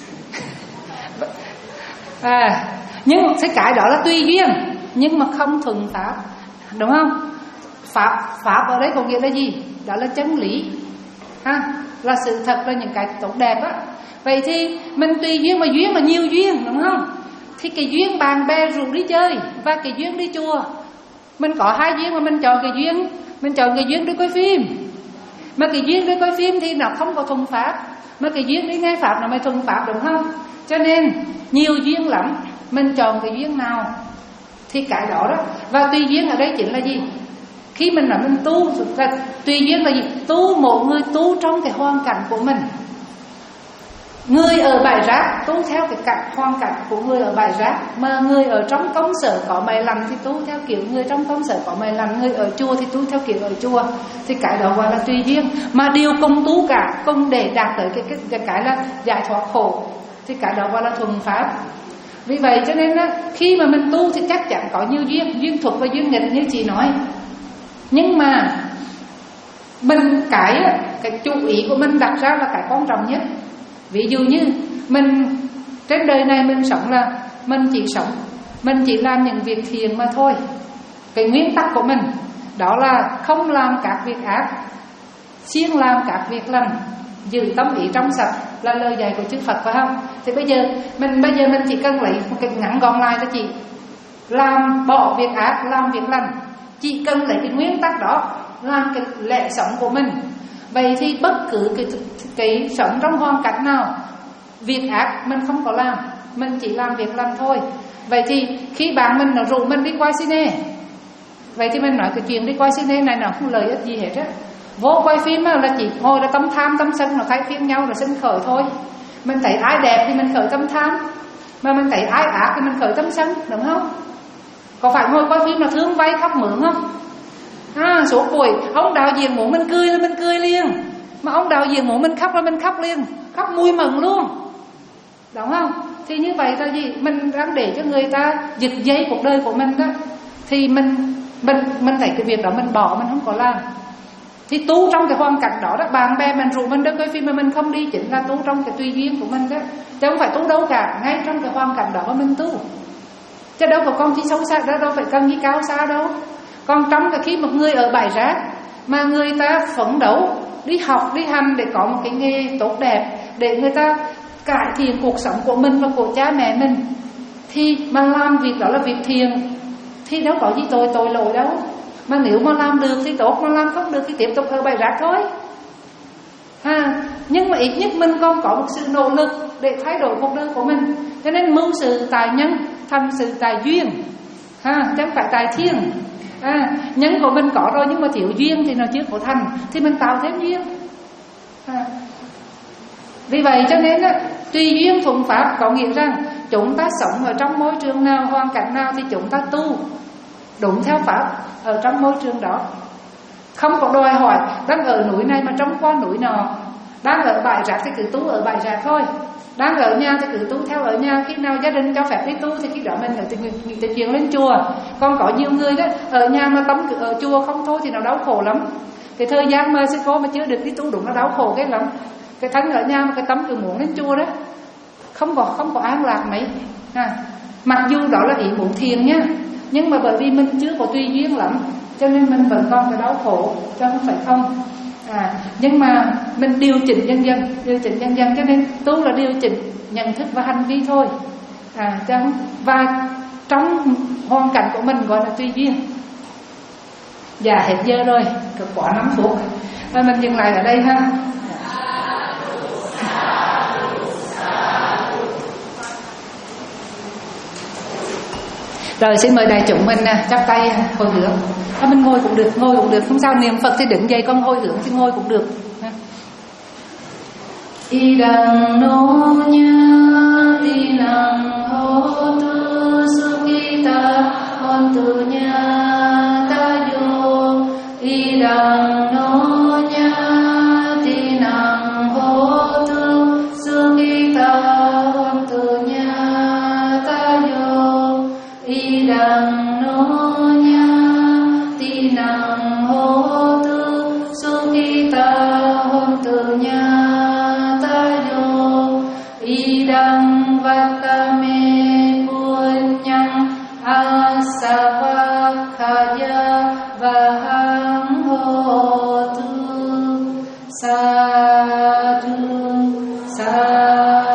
À, nhưng cái cái đó là tùy duyên, nhưng mà không thuần pháp, đúng không? Pháp pháp ở đấy có nghĩa là gì? Đó là chân lý, ha, là sự thật, là những cái tốt đẹp á. Vậy thì mình tùy duyên, mà duyên là nhiều duyên, đúng không? Thì cái duyên bạn bè rủ đi chơi và cái duyên đi chùa, mình có hai duyên mà mình chọn cái duyên, mình chọn cái duyên đi coi phim. Mà cái duyên đi coi phim thì nó không có thuần pháp, mà cái duyên đi nghe pháp nó mới thuần pháp, đúng không? Cho nên nhiều duyên lắm, mình chọn cái duyên nào thì cái đó đó. Và tùy duyên ở đây chính là gì? Khi mình nói mình tu, tùy duyên là gì? Tu, một người tu trong cái hoàn cảnh của mình. Người ở bãi rác tu theo cái cảnh hoàn cảnh của người ở bãi rác, mà người ở trong công sở có mày lành thì tu theo kiểu người trong công sở có mày lành, người ở chùa thì tu theo kiểu ở chùa. Thì cái đó gọi là tùy duyên, mà điều cùng tu cả, cùng để đạt tới cái cái, cái, cái là giải thoát khổ. thì cái đó gọi là thuần pháp. Vì vậy cho nên á, khi mà mình tu thì chắc chắn có nhiều duyên, duyên thuật và duyên nghịch như chị nói. Nhưng mà mình cái cái chú ý của mình đặt ra là cái quan trọng nhất. Ví dụ như mình trên đời này mình sống là mình chỉ sống, mình chỉ làm những việc thiện mà thôi. Cái nguyên tắc của mình đó là không làm các việc ác, siêng làm các việc lành, giữ tâm ý trong sạch, là lời dạy của chư Phật, phải không? Thì bây giờ mình bây giờ mình chỉ cần lấy một cái ngắn gọn lại cho chị, làm bỏ việc ác, làm việc lành, chỉ cần lấy cái nguyên tắc đó làm cái lẽ sống của mình. Vậy thì bất cứ cái, cái sống trong hoàn cảnh nào, việc ác mình không có làm, mình chỉ làm việc lành thôi. Vậy thì khi bạn mình nó rủ mình đi coi cine, vậy thì mình nói cái chuyện đi coi cine này nó không lợi ích gì hết á. Vô quay phim là chỉ ngồi là tâm tham tâm sân, nó thay phiên nhau là sinh khởi thôi. Mình thấy ai đẹp thì mình khởi tâm tham, mà mình thấy ai ác thì mình khởi tâm sân, đúng không? Có phải ngồi coi phim là thương vay khóc mượn không? À, suốt buổi ông đạo diễn muốn mình cười là mình cười liền, mà ông đạo diễn muốn mình khóc là mình khóc liền, khóc vui mừng luôn, đúng không? Thì như vậy là gì? Mình đang để cho người ta giật dây cuộc đời của mình đó. Thì mình mình mình thấy cái việc đó mình bỏ, mình không có làm. Thì tu trong cái hoàn cảnh đó đó, bạn bè mình rủ mình đi coi phim mà mình không đi, chính là tu trong cái tùy duyên của mình đó, chứ không phải tu đâu cả. Ngay trong cái hoàn cảnh đó mà mình tu, chứ đâu có con chi xấu xa đó, đâu phải cần gì cao xa đâu. Còn trong cái khi một người ở bãi rác mà người ta phấn đấu đi học đi hành để có một cái nghề tốt đẹp, để người ta cải thiện cuộc sống của mình và của cha mẹ mình, thì mà làm việc đó là việc thiện thì đâu có gì tội tội lỗi đâu. Mà nếu mà làm được thì tốt, mà làm không được thì tiếp tục ở bãi rác thôi ha. Nhưng mà ít nhất mình còn có một sự nỗ lực để thay đổi cuộc đời của mình. Cho nên mưu sự tài nhân thành sự tài duyên ha, chứ không phải tài thiên. À, nhân của mình có rồi nhưng mà thiếu duyên thì nó chưa có thành, thì mình tạo thêm duyên à. Vì vậy cho nên á, tùy duyên thuận pháp có nghĩa rằng chúng ta sống ở trong môi trường nào, hoàn cảnh nào thì chúng ta tu đúng theo pháp ở trong môi trường đó. Không có đòi hỏi đang ở núi này mà trông qua núi nọ, đang ở bãi rác thì cứ tu ở bãi rác thôi, đang ở nhà thì cứ tu theo ở nhà. Khi nào gia đình cho phép đi tu thì khi đó mình nghĩ tới chuyện lên chùa. Còn có nhiều người đó ở nhà mà tâm cứ ở chùa không thôi thì nó đau khổ lắm. Cái thời gian mà sư cô mà chưa được đi tu đúng nó đau khổ cái lắm. Cái thân ở nhà mà cái tâm cứ muốn lên chùa đó, không có không có an lạc mấy à. Mặc dù đó là ý muốn thiền nhá, nhưng mà bởi vì mình chưa có tùy duyên lắm cho nên mình vẫn còn cái đau khổ, chứ không phải không à. Nhưng mà mình điều chỉnh dần dần, điều chỉnh dần dần, cho nên tu là điều chỉnh nhận thức và hành vi thôi à. Chẳng, và trong hoàn cảnh của mình gọi là tùy duyên. Dạ hết giờ rồi, cực quá năm phút và mình dừng lại ở đây ha. Rồi xin mời đại chúng mình nè, chắp tay hồi hướng. À, mình ngồi cũng được, ngồi cũng được, không sao. Niệm Phật thì đứng dậy, con hồi hướng thì ngồi cũng được. Y đằng nô nha, y đằng hô tu sukita, hôn tu nha ta yo. Y đằng nô nha, y đằng hô tu sukita, hôn tu nha ta yo. Y đằng nô nha, ti năng hô tu sukita, hôn tu nha ta yo. Y đằng vatame punyang asavakhaya vahang hô tu. Sadhu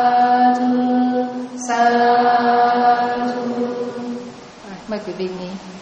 sadhu sadhu. Mời quý vị nghỉ.